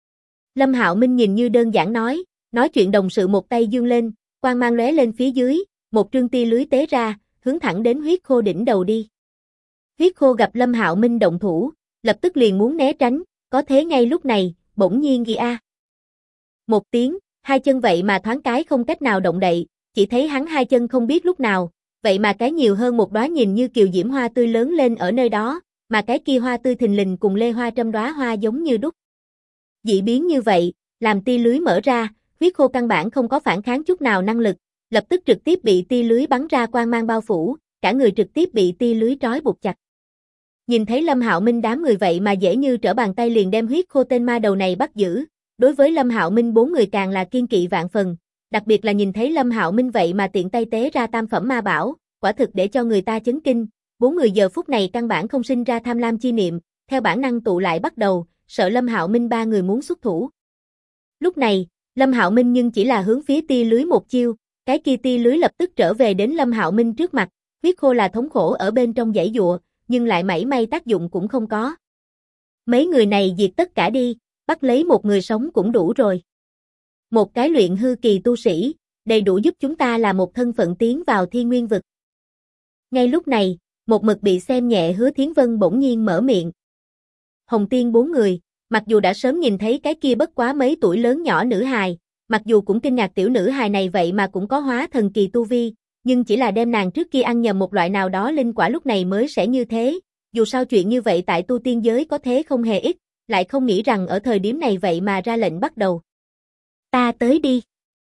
Lâm Hạo Minh nhìn như đơn giản nói chuyện đồng sự một tay giương lên, quang mang lóe lên phía dưới, một trương tia lưới tế ra, hướng thẳng đến Huyết Khô đỉnh đầu đi. Huyết Khô gặp Lâm Hạo Minh động thủ, lập tức liền muốn né tránh, có thế ngay lúc này, bỗng nhiên ghi a. Một tiếng, hai chân vậy mà thoáng cái không cách nào động đậy, chỉ thấy hắn hai chân không biết lúc nào, vậy mà cái nhiều hơn một đóa nhìn như kiều diễm hoa tươi lớn lên ở nơi đó, mà cái kia hoa tươi thình lình cùng lê hoa trăm đóa hoa giống như đúc. Dị biến như vậy, làm tia lưới mở ra, Huyết Khô căn bản không có phản kháng chút nào năng lực, lập tức trực tiếp bị tia lưới bắn ra quang mang bao phủ, cả người trực tiếp bị tia lưới trói buộc chặt. Nhìn thấy Lâm Hạo Minh đám người vậy mà dễ như trở bàn tay liền đem Huyết Khô tên ma đầu này bắt giữ, đối với Lâm Hạo Minh bốn người càng là kiên kỵ vạn phần, đặc biệt là nhìn thấy Lâm Hạo Minh vậy mà tiện tay tế ra tam phẩm ma bảo, quả thực để cho người ta chấn kinh, bốn người giờ phút này căn bản không sinh ra tham lam chi niệm, theo bản năng tụ lại bắt đầu, sợ Lâm Hạo Minh ba người muốn xuất thủ. Lúc này, Lâm Hạo Minh nhưng chỉ là hướng phía tia lưới một chiêu, cái kia tia lưới lập tức trở về đến Lâm Hạo Minh trước mặt, Huyết Khô là thống khổ ở bên trong giãy giụa, nhưng lại mảy may tác dụng cũng không có. Mấy người này diệt tất cả đi, bắt lấy một người sống cũng đủ rồi. Một cái luyện hư kỳ tu sĩ, đầy đủ giúp chúng ta là một thân phận tiến vào Thiên Nguyên vực. Ngay lúc này, một mực bị xem nhẹ Hứa Thiến Vân bỗng nhiên mở miệng. Hồng Tiên bốn người, mặc dù đã sớm nhìn thấy cái kia bất quá mấy tuổi lớn nhỏ nữ hài, mặc dù cũng kinh ngạc tiểu nữ hài này vậy mà cũng có hóa thần kỳ tu vi, nhưng chỉ là đem nàng trước kia ăn nhầm một loại nào đó linh quả lúc này mới sẽ như thế, dù sao chuyện như vậy tại tu tiên giới có thế không hề ít, lại không nghĩ rằng ở thời điểm này vậy mà ra lệnh bắt đầu. Ta tới đi.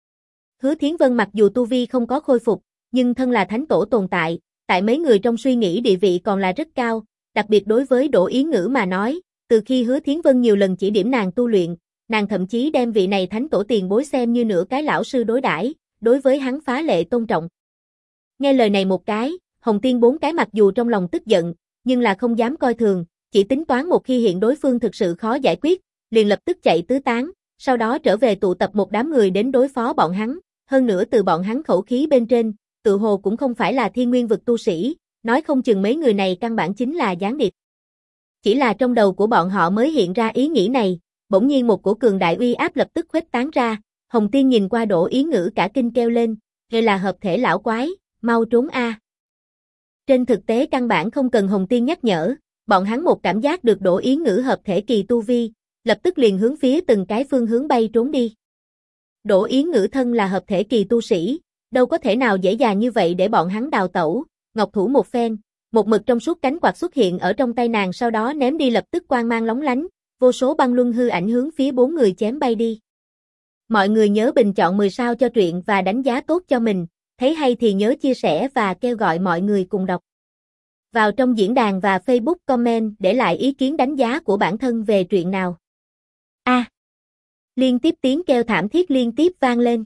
Hứa Thiến Vân mặc dù tu vi không có khôi phục, nhưng thân là thánh tổ tồn tại, tại mấy người trong suy nghĩ địa vị còn là rất cao, đặc biệt đối với Đỗ Yến Ngữ mà nói, từ khi Hứa Thiến Vân nhiều lần chỉ điểm nàng tu luyện, nàng thậm chí đem vị này thánh tổ tiền bối xem như nửa cái lão sư đối đãi, đối với hắn phá lệ tôn trọng. Nghe lời này một cái, Hồng Tiên bốn cái mặc dù trong lòng tức giận, nhưng là không dám coi thường, chỉ tính toán một khi hiện đối phương thực sự khó giải quyết, liền lập tức chạy tứ tán, sau đó trở về tụ tập một đám người đến đối phó bọn hắn, hơn nữa từ bọn hắn khẩu khí bên trên, tự hồ cũng không phải là Thiên Nguyên vực tu sĩ, nói không chừng mấy người này căn bản chính là gián điệp. Chỉ là trong đầu của bọn họ mới hiện ra ý nghĩ này, bỗng nhiên một cổ cường đại uy áp lập tức khuếch tán ra, Hồng Tiên nhìn qua Đỗ Yến Ngữ cả kinh kêu lên, đây là hợp thể lão quái, mau trốn a. Trên thực tế căn bản không cần Hồng Tiên nhắc nhở, bọn hắn một cảm giác được Đỗ Yến Ngữ hợp thể kỳ tu vi, lập tức liền hướng phía từng cái phương hướng bay trốn đi. Đỗ Yến Ngữ thân là hợp thể kỳ tu sĩ, đâu có thể nào dễ dàng như vậy để bọn hắn đào tẩu, ngọc thủ một phen, một mực trong suốt cánh quạt xuất hiện ở trong tay nàng sau đó ném đi lập tức quang mang lóng lánh, vô số băng luân hư ảnh hướng phía bốn người chém bay đi. Mọi người nhớ bình chọn 10 sao cho truyện và đánh giá tốt cho mình, thấy hay thì nhớ chia sẻ và kêu gọi mọi người cùng đọc. Vào trong diễn đàn và Facebook comment để lại ý kiến đánh giá của bản thân về truyện nào. Liên tiếp tiếng kêu thảm thiết liên tiếp vang lên.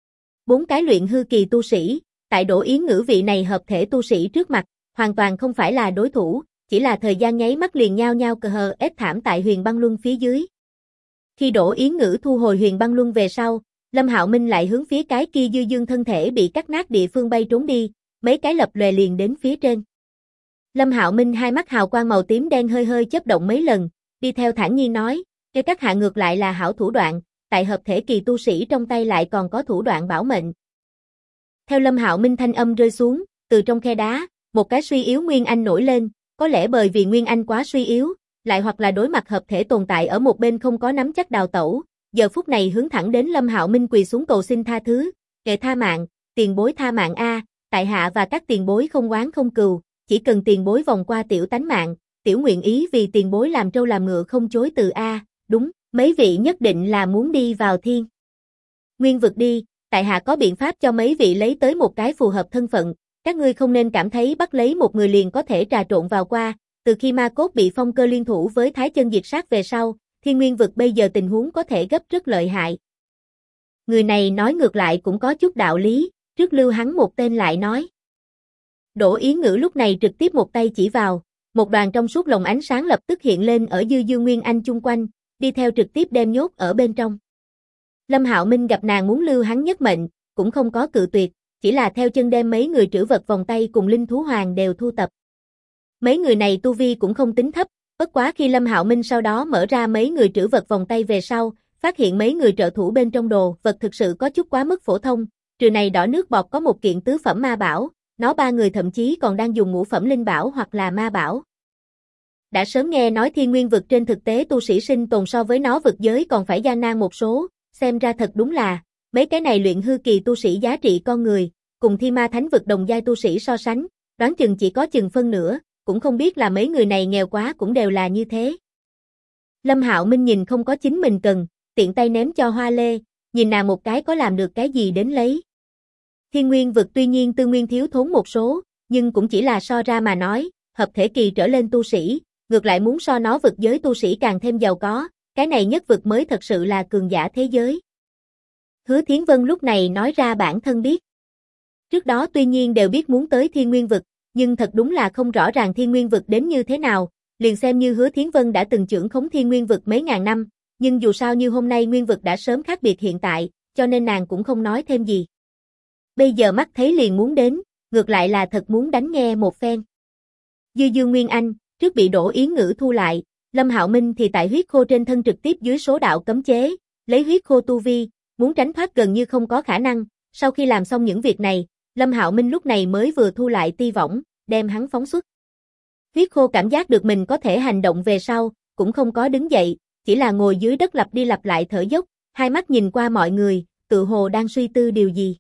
4 cái luyện hư kỳ tu sĩ, tại Đỗ Yến Ngữ vị này hợp thể tu sĩ trước mặt, hoàn toàn không phải là đối thủ, chỉ là thời gian nháy mắt liền nhao nhao ép thảm tại Huyền Băng Luân phía dưới. Khi Đỗ Yến Ngữ thu hồi Huyền Băng Luân về sau, Lâm Hạo Minh lại hướng phía cái kia dư dương thân thể bị cắt nát địa phương bay trốn đi, mấy cái lập lòe liền đến phía trên. Lâm Hạo Minh hai mắt hào quang màu tím đen hơi hơi chớp động mấy lần, đi theo thản nhiên nói, "Cái các hạ ngược lại là hảo thủ đoạn, tại hợp thể kỳ tu sĩ trong tay lại còn có thủ đoạn bảo mệnh." Theo Lâm Hạo Minh thanh âm rơi xuống, từ trong khe đá, một cái suy yếu Nguyên Anh nổi lên, có lẽ bởi vì Nguyên Anh quá suy yếu, lại hoặc là đối mặt hợp thể tồn tại ở một bên không có nắm chắc đào tẩu, giờ phút này hướng thẳng đến Lâm Hạo Minh quỳ xuống cầu xin tha thứ, "Kệ tha mạng, tiền bối tha mạng a, tại hạ và các tiền bối không oán không cừu, chỉ cần tiền bối vòng qua tiểu tánh mạng, tiểu nguyện ý vì tiền bối làm trâu làm ngựa không chối từ a." Đúng, mấy vị nhất định là muốn đi vào Thiên Nguyên vực đi, tại hạ có biện pháp cho mấy vị lấy tới một cái phù hợp thân phận, các ngươi không nên cảm thấy bắt lấy một người liền có thể trà trộn vào qua, từ khi Ma Cốt bị Phong Cơ liên thủ với Thái Chân diệt sát về sau, Thiên Nguyên vực bây giờ tình huống có thể gấp rất lợi hại. Người này nói ngược lại cũng có chút đạo lý, trước lưu hắn một tên lại nói. Đỗ Yến Ngữ lúc này trực tiếp một tay chỉ vào, một đoàn trong suốt lồng ánh sáng lập tức hiện lên ở dư dương Nguyên Anh chung quanh, đi theo trực tiếp đem nhốt ở bên trong. Lâm Hạo Minh gặp nàng muốn lưu hắn nhất mệnh, cũng không có cự tuyệt, chỉ là theo chân đem mấy người trữ vật vòng tay cùng linh thú hoàng đều thu tập. Mấy người này tu vi cũng không tính thấp, bất quá khi Lâm Hạo Minh sau đó mở ra mấy người trữ vật vòng tay về sau, phát hiện mấy người trợ thủ bên trong đồ vật thực sự có chút quá mức phổ thông, trừ này đỏ nước bọt có một kiện tứ phẩm ma bảo, nó ba người thậm chí còn đang dùng ngũ phẩm linh bảo hoặc là ma bảo. Đã sớm nghe nói Thiên Nguyên vực trên thực tế tu sĩ sinh tồn so với nó vực giới còn phải gian nan một số, xem ra thật đúng là, mấy cái này luyện hư kỳ tu sĩ giá trị con người, cùng Thi Ma Thánh vực đồng giai tu sĩ so sánh, đoán chừng chỉ có chừng phân nửa, cũng không biết là mấy người này nghèo quá cũng đều là như thế. Lâm Hạo Minh nhìn không có chính mình cần, tiện tay ném cho Hoa Lê, nhìn nàng một cái có làm được cái gì đến lấy. Thiên Nguyên vực tuy nhiên tư nguyên thiếu thốn một số, nhưng cũng chỉ là so ra mà nói, hợp thể kỳ trở lên tu sĩ, ngược lại muốn so nó vực giới tu sĩ càng thêm giàu có, cái này nhất vực mới thật sự là cường giả thế giới. Hứa Thiến Vân lúc này nói ra bản thân biết. Trước đó tuy nhiên đều biết muốn tới Thiên Nguyên vực, nhưng thật đúng là không rõ ràng Thiên Nguyên vực đến như thế nào, liền xem như Hứa Thiến Vân đã từng trưởng khống Thiên Nguyên vực mấy ngàn năm, nhưng dù sao như hôm nay Nguyên vực đã sớm khác biệt hiện tại, cho nên nàng cũng không nói thêm gì. Bây giờ mắt thấy liền muốn đến, ngược lại là thật muốn đánh nghe một phen. Dư Dương Nguyên Anh, trước bị Đỗ Yến Ngữ thu lại, Lâm Hạo Minh thì tại huyết khô trên thân trực tiếp dưới số đạo cấm chế, lấy huyết khô tu vi, muốn tránh thoát gần như không có khả năng, sau khi làm xong những việc này, Lâm Hạo Minh lúc này mới vừa thu lại ti võng, đem hắn phóng xuất. Huyết khô cảm giác được mình có thể hành động về sau, cũng không có đứng dậy, chỉ là ngồi dưới đất lặp đi lặp lại thở dốc, hai mắt nhìn qua mọi người, tự hồ đang suy tư điều gì.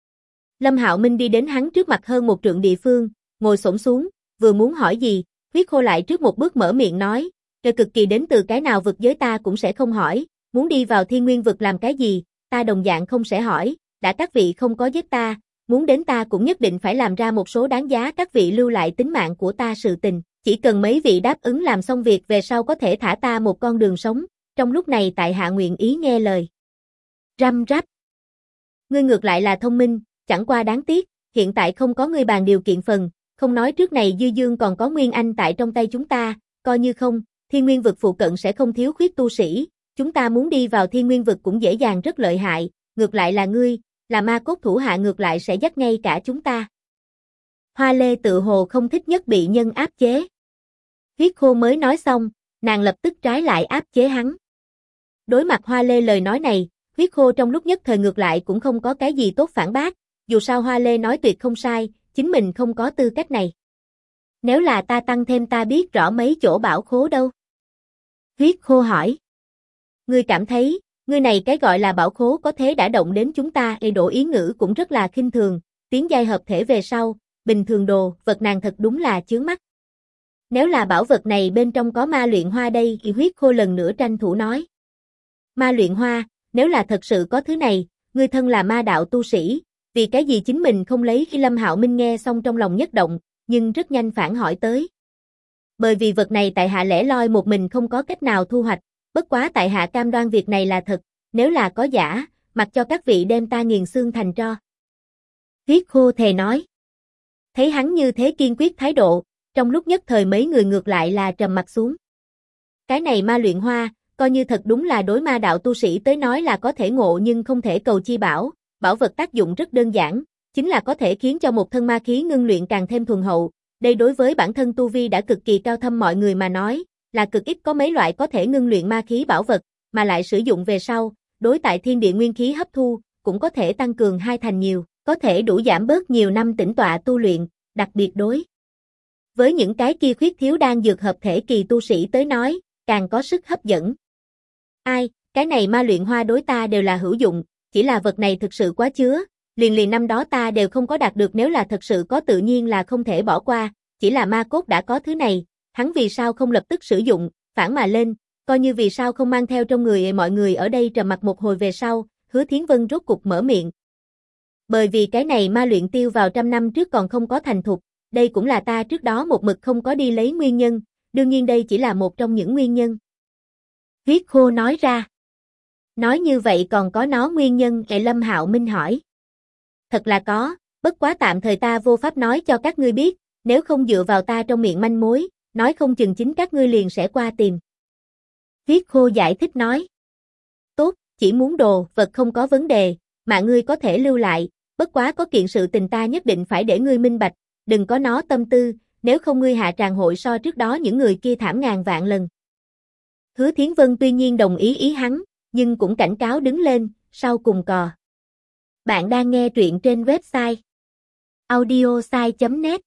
Lâm Hạo Minh đi đến hắn trước mặt hơn một trượng địa phương, ngồi xổm xuống, vừa muốn hỏi gì, huyết khô lại trước một bước mở miệng nói, "Kẻ cực kỳ đến từ cái nào vực giới ta cũng sẽ không hỏi, muốn đi vào Thiên Nguyên vực làm cái gì, ta đồng dạng không sẽ hỏi, đã các vị không có giết ta, muốn đến ta cũng nhất định phải làm ra một số đáng giá các vị lưu lại tính mạng của ta sự tình, chỉ cần mấy vị đáp ứng làm xong việc về sau có thể thả ta một con đường sống, trong lúc này tại hạ nguyện ý nghe lời." Răm rắp. Ngươi ngược lại là thông minh, chẳng qua đáng tiếc, hiện tại không có ngươi bàn điều kiện phần, không nói trước này Dư Dương còn có Nguyên Anh tại trong tay chúng ta, coi như không, Thiên Nguyên vực phụ cận sẽ không thiếu khuyết tu sĩ, chúng ta muốn đi vào Thiên Nguyên vực cũng dễ dàng rất lợi hại, ngược lại là ngươi, là Ma Cốt thủ hạ ngược lại sẽ dắt ngay cả chúng ta. Hoa Lê tự hồ không thích nhất bị nhân áp chế. Huyết khô mới nói xong, nàng lập tức trái lại áp chế hắn. Đối mặt Hoa Lê lời nói này, huyết khô trong lúc nhất thời ngược lại cũng không có cái gì tốt phản bác, dù sao Hoa Lê nói tuyệt không sai, chính mình không có tư cách này. Nếu là ta tăng thêm ta biết rõ mấy chỗ bảo khố đâu? Huyết khô hỏi. Ngươi cảm thấy, ngươi này cái gọi là bảo khố có thế đã động đến chúng ta, Đỗ Yến Ngữ cũng rất là khinh thường, tiến giai hợp thể về sau, bình thường đồ, vật nàng thật đúng là chướng mắt. Nếu là bảo vật này bên trong có ma luyện hoa đây, thì huyết khô lần nữa tranh thủ nói. Ma luyện hoa, nếu là thật sự có thứ này, ngươi thân là ma đạo tu sĩ, Vì cái gì chính mình không lấy? Khi Lâm Hạo Minh nghe xong trong lòng nhất động, nhưng rất nhanh phản hỏi tới. Bởi vì vật này tại hạ lẻ loi một mình không có cách nào thu hoạch, bất quá tại hạ cam đoan việc này là thật, nếu là có giả, mặc cho các vị đem ta nghiền xương thành tro. Huyết Khô thề nói. Thấy hắn như thế kiên quyết thái độ, trong lúc nhất thời mấy người ngược lại là trầm mặt xuống. Cái này ma luyện hoa, coi như thật đúng là đối ma đạo tu sĩ tới nói là có thể ngộ nhưng không thể cầu chi bảo, bảo vật tác dụng rất đơn giản, chính là có thể khiến cho một thân ma khí ngưng luyện càng thêm thuần hậu. Đây đối với bản thân tu vi đã cực kỳ cao thâm mọi người mà nói, là cực ít có mấy loại có thể ngưng luyện ma khí bảo vật, mà lại sử dụng về sau, đối tại thiên địa nguyên khí hấp thu, cũng có thể tăng cường 2 thành nhiều, có thể đủ giảm bớt nhiều năm tĩnh tọa tu luyện, đặc biệt đối với những cái kia khuyết thiếu đan dược hợp thể kỳ tu sĩ tới nói, càng có sức hấp dẫn. Ai, cái này ma luyện hoa đối ta đều là hữu dụng, chỉ là vật này thực sự quá chứa, liền năm đó ta đều không có đạt được, nếu là thật sự có tự nhiên là không thể bỏ qua, chỉ là ma cốt đã có thứ này, hắn vì sao không lập tức sử dụng, phản mà lên, coi như vì sao không mang theo trong người. Mọi người ở đây trầm mặc một hồi về sau, Hứa Thiến Vân rốt cục mở miệng. Bởi vì cái này ma luyện tiêu vào 100 năm trước còn không có thành thục, đây cũng là ta trước đó một mực không có đi lấy nguyên nhân, đương nhiên đây chỉ là một trong những nguyên nhân. Huyết Khô nói ra. Nói như vậy còn có nó nguyên nhân? Lâm Hạo Minh hỏi. Thật là có, bất quá tạm thời ta vô pháp nói cho các ngươi biết, nếu không dựa vào ta trong miệng manh mối, nói không chừng chính các ngươi liền sẽ qua tìm. Huyết Khô giải thích nói. Tốt, chỉ muốn đồ, vật không có vấn đề, mà ngươi có thể lưu lại, bất quá có kiện sự tình ta nhất định phải để ngươi minh bạch, đừng có nó tâm tư, nếu không ngươi hạ tràng hội so trước đó những người kia thảm ngàn vạn lần. Hứa Thiến Vân tuy nhiên đồng ý hắn, nhưng cũng cảnh cáo đứng lên, sau cùng cò. Bạn đang nghe truyện trên website audiosai.net.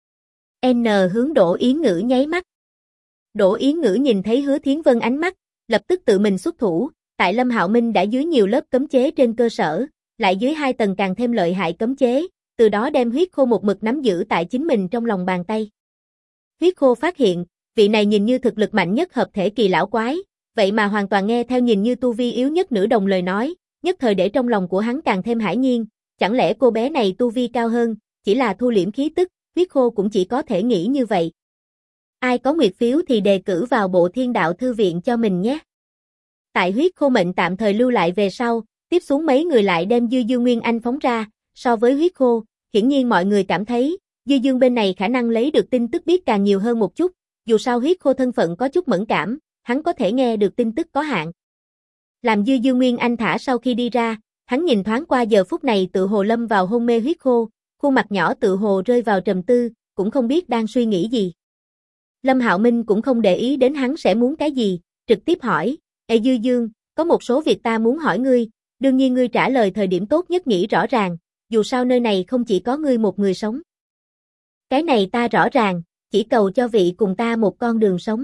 N hướng Đỗ Yến Ngữ nháy mắt. Đỗ Yến Ngữ nhìn thấy Hứa Thiến Vân ánh mắt, lập tức tự mình xuất thủ, tại Lâm Hạo Minh đã dưới nhiều lớp cấm chế trên cơ sở, lại dưới 2 tầng càng thêm lợi hại cấm chế, từ đó đem Huyết Khô một mực nắm giữ tại chính mình trong lòng bàn tay. Huyết Khô phát hiện, vị này nhìn như thực lực mạnh nhất hợp thể kỳ lão quái, vậy mà hoàn toàn nghe theo nhìn như tu vi yếu nhất nữ đồng lời nói, nhất thời để trong lòng của hắn càng thêm hãi nhiên, chẳng lẽ cô bé này tu vi cao hơn, chỉ là thu liễm khí tức, Huyết Khô cũng chỉ có thể nghĩ như vậy. Ai có nguyệt phiếu thì đề cử vào Bộ Thiên Đạo Thư Viện cho mình nhé. Tại Huyết Khô mệnh tạm thời lưu lại về sau, tiếp xuống mấy người lại đem Dư Dương Nguyên Anh phóng ra, so với Huyết Khô, hiển nhiên mọi người cảm thấy, Dư Dương bên này khả năng lấy được tin tức biết càng nhiều hơn một chút, dù sao Huyết Khô thân phận có chút mẫn cảm, hắn có thể nghe được tin tức có hạn. Làm Dư Dương Nguyên Anh thả sau khi đi ra, hắn nhìn thoáng qua giờ phút này tự hồ lâm vào hôn mê Huyết Khô, khuôn mặt nhỏ tự hồ rơi vào trầm tư, cũng không biết đang suy nghĩ gì. Lâm Hạo Minh cũng không để ý đến hắn sẽ muốn cái gì, trực tiếp hỏi, Ê Dư Dương, có một số việc ta muốn hỏi ngươi, đương nhiên ngươi trả lời thời điểm tốt nhất nghĩ rõ ràng, dù sao nơi này không chỉ có ngươi một người sống. Cái này ta rõ ràng, chỉ cầu cho vị cùng ta một con đường sống.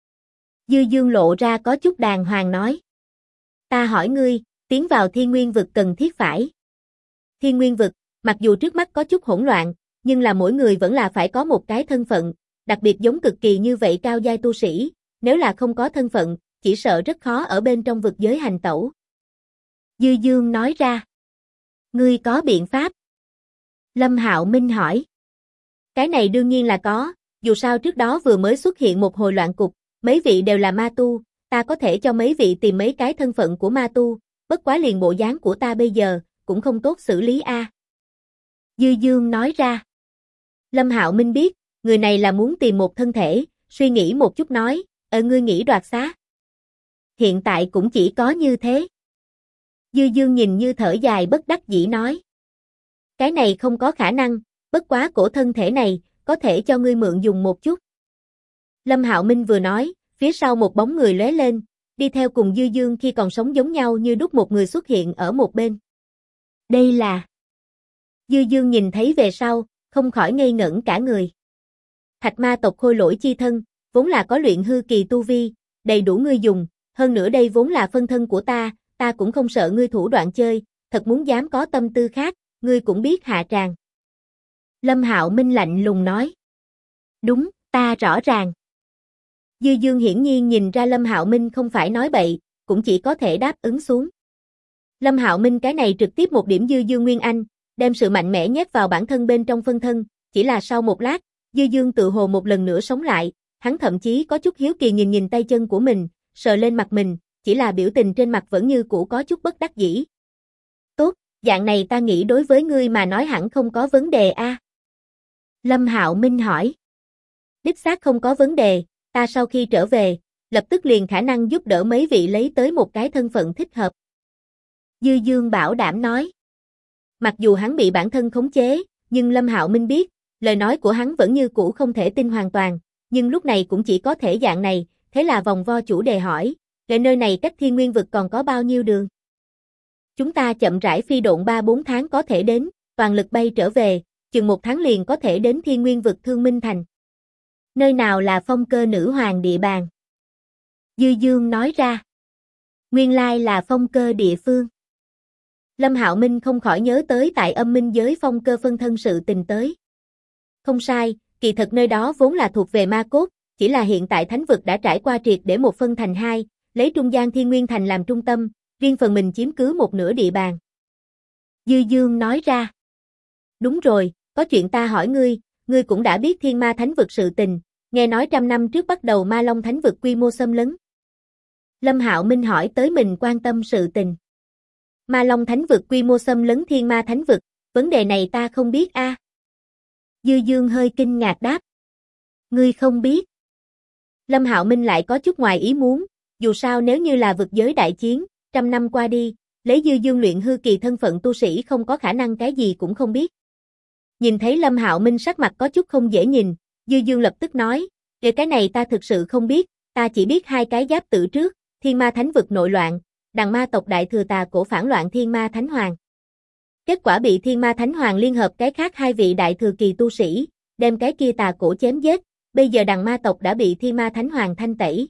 Dư Dương lộ ra có chút đàng hoàng nói. Ta hỏi ngươi, tiến vào Thiên Nguyên Vực cần thiết phải. Thiên Nguyên Vực, mặc dù trước mắt có chút hỗn loạn, nhưng là mỗi người vẫn là phải có một cái thân phận, đặc biệt giống cực kỳ như vậy cao giai tu sĩ, nếu là không có thân phận, chỉ sợ rất khó ở bên trong vực giới hành tẩu. Dư Dương nói ra. Ngươi có biện pháp? Lâm Hạo Minh hỏi. Cái này đương nhiên là có, dù sao trước đó vừa mới xuất hiện một hồi loạn cục, mấy vị đều là ma tu, ta có thể cho mấy vị tìm mấy cái thân phận của ma tu, bất quá liền bộ dáng của ta bây giờ, cũng không tốt xử lý a. Dư Dương nói ra. Lâm Hạo Minh biết, người này là muốn tìm một thân thể, suy nghĩ một chút nói, ngươi nghĩ đoạt xá. Hiện tại cũng chỉ có như thế. Dư Dương nhìn như thở dài bất đắc dĩ nói. Cái này không có khả năng, bất quá cổ thân thể này, có thể cho ngươi mượn dùng một chút. Lâm Hạo Minh vừa nói, phía sau một bóng người lóe lên, đi theo cùng Dư Dương khi còn sống giống nhau như đúc một người xuất hiện ở một bên. Đây là... Dư Dương nhìn thấy về sau, không khỏi ngây ngẩn cả người. Thạch ma tộc Khôi Lỗi chi thân, vốn là có luyện hư kỳ tu vi, đầy đủ ngươi dùng, hơn nữa đây vốn là phân thân của ta cũng không sợ ngươi thủ đoạn chơi, thật muốn dám có tâm tư khác, ngươi cũng biết hạ tràng. Lâm Hạo Minh lạnh lùng nói. Đúng, ta rõ ràng. Dư Dương hiển nhiên nhìn ra Lâm Hạo Minh không phải nói bậy, cũng chỉ có thể đáp ứng xuống. Lâm Hạo Minh cái này trực tiếp một điểm Dư Dương Nguyên Anh, đem sự mạnh mẽ nhét vào bản thân bên trong phân thân, chỉ là sau một lát, Dư Dương tự hồ một lần nữa sống lại, hắn thậm chí có chút hiếu kỳ nhìn tay chân của mình, sờ lên mặt mình, chỉ là biểu tình trên mặt vẫn như cũ có chút bất đắc dĩ. Tốt, dạng này ta nghĩ đối với ngươi mà nói hẳn không có vấn đề a. Lâm Hạo Minh hỏi. Đích xác không có vấn đề, ta sau khi trở về, lập tức liền khả năng giúp đỡ mấy vị lấy tới một cái thân phận thích hợp. Dư Dương bảo đảm nói. Mặc dù hắn bị bản thân khống chế, nhưng Lâm Hạo Minh biết, lời nói của hắn vẫn như cũ không thể tin hoàn toàn, nhưng lúc này cũng chỉ có thể dạng này, thế là vòng vo chủ đề hỏi, về nơi này cách Thiên Nguyên vực còn có bao nhiêu đường? Chúng ta chậm rãi phi độn 3-4 tháng có thể đến, toàn lực bay trở về, chừng 1 tháng liền có thể đến Thiên Nguyên vực Thương Minh Thành. Nơi nào là Phong Cơ nữ hoàng địa bàn? Dư Dương nói ra. Nguyên lai là Phong Cơ địa phương. Lâm Hạo Minh không khỏi nhớ tới tại Âm Minh giới Phong Cơ phân thân sự tình tới. Không sai, kỳ thật nơi đó vốn là thuộc về ma cốt, chỉ là hiện tại thánh vực đã trải qua triệt để một phân thành hai, lấy trung gian Thiên Nguyên Thành làm trung tâm, riêng phần mình chiếm cứ một nửa địa bàn. Dư Dương nói ra. Đúng rồi, có chuyện ta hỏi ngươi cũng đã biết Thiên Ma Thánh vực sự tình, nghe nói 100 năm trước bắt đầu Ma Long Thánh vực quy mô xâm lấn. Lâm Hạo Minh hỏi tới mình quan tâm sự tình. Ma Long Thánh vực quy mô xâm lấn Thiên Ma Thánh vực, vấn đề này ta không biết a. Dư Dương hơi kinh ngạc đáp. Ngươi không biết. Lâm Hạo Minh lại có chút ngoài ý muốn, dù sao nếu như là vực giới đại chiến, 100 năm qua đi, lấy Dư Dương luyện hư kỳ thân phận tu sĩ không có khả năng cái gì cũng không biết. Nhìn thấy Lâm Hạo Minh sắc mặt có chút không dễ nhìn, Dư Dương lập tức nói, về cái này ta thực sự không biết, ta chỉ biết 2 cái giáp tự trước, Thiên Ma Thánh vực nội loạn, Đằng Ma tộc đại thừa tà cổ phản loạn Thiên Ma Thánh Hoàng. Kết quả bị Thiên Ma Thánh Hoàng liên hợp cái khác 2 vị đại thừa kỳ tu sĩ, đem cái kia tà cổ chém giết, bây giờ Đằng Ma tộc đã bị Thiên Ma Thánh Hoàng thanh tẩy.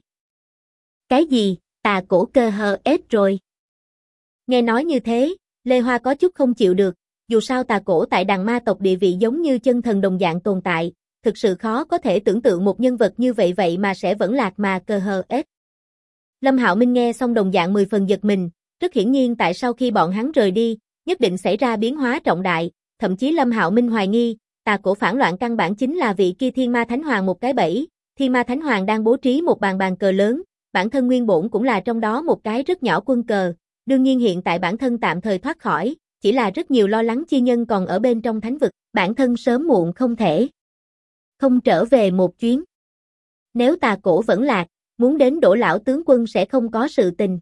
Cái gì, tà cổ cơ hờ ết rồi? Nghe nói như thế, Lê Hoa có chút không chịu được, dù sao tà cổ tại Đằng Ma tộc địa vị giống như chân thần đồng dạng tồn tại, thực sự khó có thể tưởng tượng một nhân vật như vậy mà sẽ vẫn lạc mà cơ hờ ết. Lâm Hạo Minh nghe xong đồng dạng 10 phần giật mình, rất hiển nhiên tại sau khi bọn hắn rời đi, nhất định xảy ra biến hóa trọng đại, thậm chí Lâm Hạo Minh hoài nghi, tà cổ phản loạn căn bản chính là vị kia Thiên Ma Thánh Hoàng một cái bẫy, Thiên Ma Thánh Hoàng đang bố trí một bàn cờ lớn, bản thân nguyên bổn cũng là trong đó một cái rất nhỏ quân cờ, đương nhiên hiện tại bản thân tạm thời thoát khỏi, chỉ là rất nhiều lo lắng chi nhân còn ở bên trong thánh vực, bản thân sớm muộn không thể không trở về một chuyến. Nếu tà cổ vẫn lạc, muốn đến Đỗ lão tướng quân sẽ không có sự tình.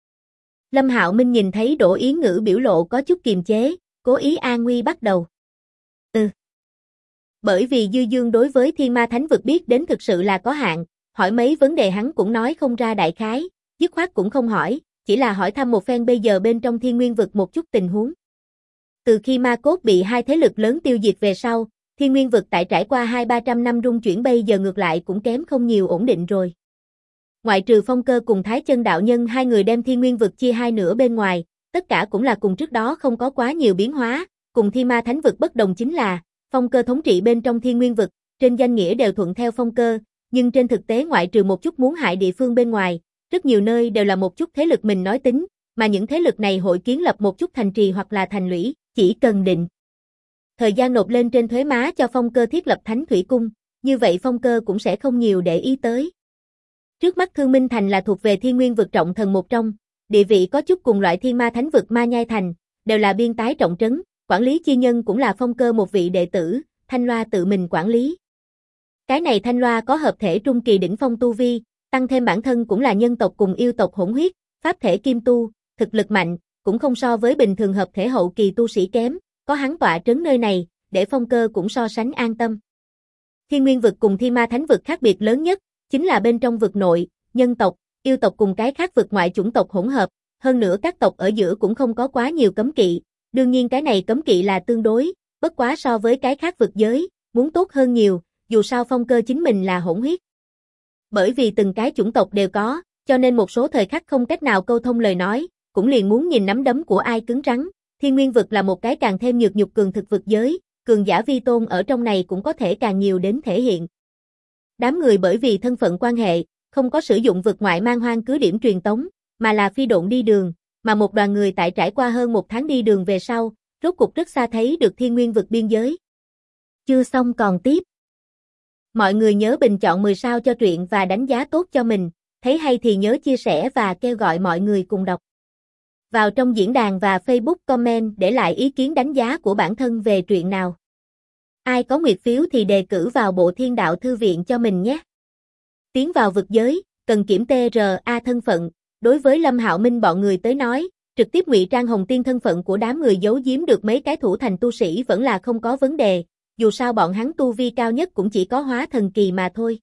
Lâm Hạo Minh nhìn thấy Đỗ Yến Ngữ biểu lộ có chút kiềm chế, cố ý an nguy bắt đầu. Bởi vì Dư Dương đối với Thiên Ma Thánh vực biết đến thực sự là có hạn, hỏi mấy vấn đề hắn cũng nói không ra đại khái, dứt khoát cũng không hỏi, chỉ là hỏi thăm một phen bây giờ bên trong Thiên Nguyên vực một chút tình huống. Từ khi ma cốt bị 2 thế lực lớn tiêu diệt về sau, Thiên Nguyên vực tại trải qua 200-300 năm rung chuyển bây giờ ngược lại cũng kém không nhiều ổn định rồi. Ngoại trừ Phong Cơ cùng Thái Chân đạo nhân 2 người đem Thiên Nguyên vực chia 2 nửa bên ngoài, tất cả cũng là cùng trước đó không có quá nhiều biến hóa, cùng Thiên Ma Thánh vực bất đồng chính là, Phong Cơ thống trị bên trong Thiên Nguyên vực, trên danh nghĩa đều thuận theo Phong Cơ, nhưng trên thực tế ngoại trừ một chút muốn hại địa phương bên ngoài, rất nhiều nơi đều là một chút thế lực mình nói tính, mà những thế lực này hội kiến lập một chút thành trì hoặc là thành lũy, chỉ cần định thời gian nộp lên trên thuế má cho Phong Cơ thiết lập Thánh Thủy Cung, như vậy Phong Cơ cũng sẽ không nhiều để ý tới. Trước mắt Thương Minh Thành là thuộc về Thiên Nguyên vực trọng thần một trong, địa vị có chút cùng loại Thiên Ma Thánh vực Ma Nhai Thành, đều là biên tái trọng trấn, quản lý chi nhân cũng là Phong Cơ một vị đệ tử, Thanh Loa tự mình quản lý. Cái này Thanh Loa có hợp thể trung kỳ đỉnh phong tu vi, tăng thêm bản thân cũng là nhân tộc cùng yêu tộc hỗn huyết, pháp thể kim tu, thực lực mạnh, cũng không so với bình thường hợp thể hậu kỳ tu sĩ kém, có hắn tọa trấn nơi này, để Phong Cơ cũng so sánh an tâm. Thiên Nguyên vực cùng Thiên Ma Thánh vực khác biệt lớn nhất, chính là bên trong vực nội, nhân tộc, yêu tộc cùng cái khác vực ngoại chủng tộc hỗn hợp, hơn nữa các tộc ở giữa cũng không có quá nhiều cấm kỵ, đương nhiên cái này cấm kỵ là tương đối, bất quá so với cái khác vực giới, muốn tốt hơn nhiều, dù sao Phong Cơ chính mình là hỗn huyết. Bởi vì từng cái chủng tộc đều có, cho nên một số thời khắc không cách nào câu thông lời nói, cũng liền muốn nhìn nắm đấm của ai cứng rắn. Thiên Nguyên vực là một cái càng thêm nhược nhục cường thực vực giới, cường giả vi tôn ở trong này cũng có thể càng nhiều đến thể hiện. Đám người bởi vì thân phận quan hệ, không có sử dụng vực ngoại man hoang cứ điểm truyền tống, mà là phi độn đi đường, mà một đoàn người tại trải qua hơn 1 tháng đi đường về sau, rốt cục rất xa thấy được thiên nguyên vực biên giới. Chưa xong còn tiếp. Mọi người nhớ bình chọn 10 sao cho truyện và đánh giá tốt cho mình, thấy hay thì nhớ chia sẻ và kêu gọi mọi người cùng đọc. Vào trong diễn đàn và Facebook comment để lại ý kiến đánh giá của bản thân về truyện nào. Ai có nguyệt phiếu thì đề cử vào bộ Thiên Đạo Thư Viện cho mình nhé. Tiến vào vực giới, cần kiểm TRA thân phận, đối với Lâm Hạo Minh bọn người tới nói, trực tiếp ngụy trang Hồng Tiên thân phận của đám người giấu giếm được mấy cái thủ thành tu sĩ vẫn là không có vấn đề, dù sao bọn hắn tu vi cao nhất cũng chỉ có hóa thần kỳ mà thôi.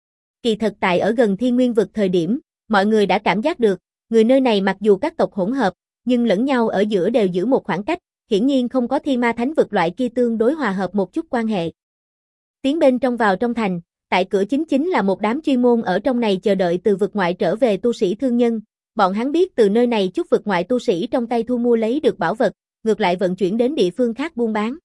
Kỳ thật tại ở gần Thiên Nguyên vực thời điểm, mọi người đã cảm giác được, người nơi này mặc dù các tộc hỗn hợp, nhưng lẫn nhau ở giữa đều giữ một khoảng cách, hiển nhiên không có Thiên Ma Thánh vực loại kia tương đối hòa hợp một chút quan hệ. Tiến bên trong vào trong thành, tại cửa chính là một đám chuyên môn ở trong này chờ đợi từ vực ngoại trở về tu sĩ thương nhân, bọn hắn biết từ nơi này chút vực ngoại tu sĩ trong tay thu mua lấy được bảo vật, ngược lại vận chuyển đến địa phương khác buôn bán.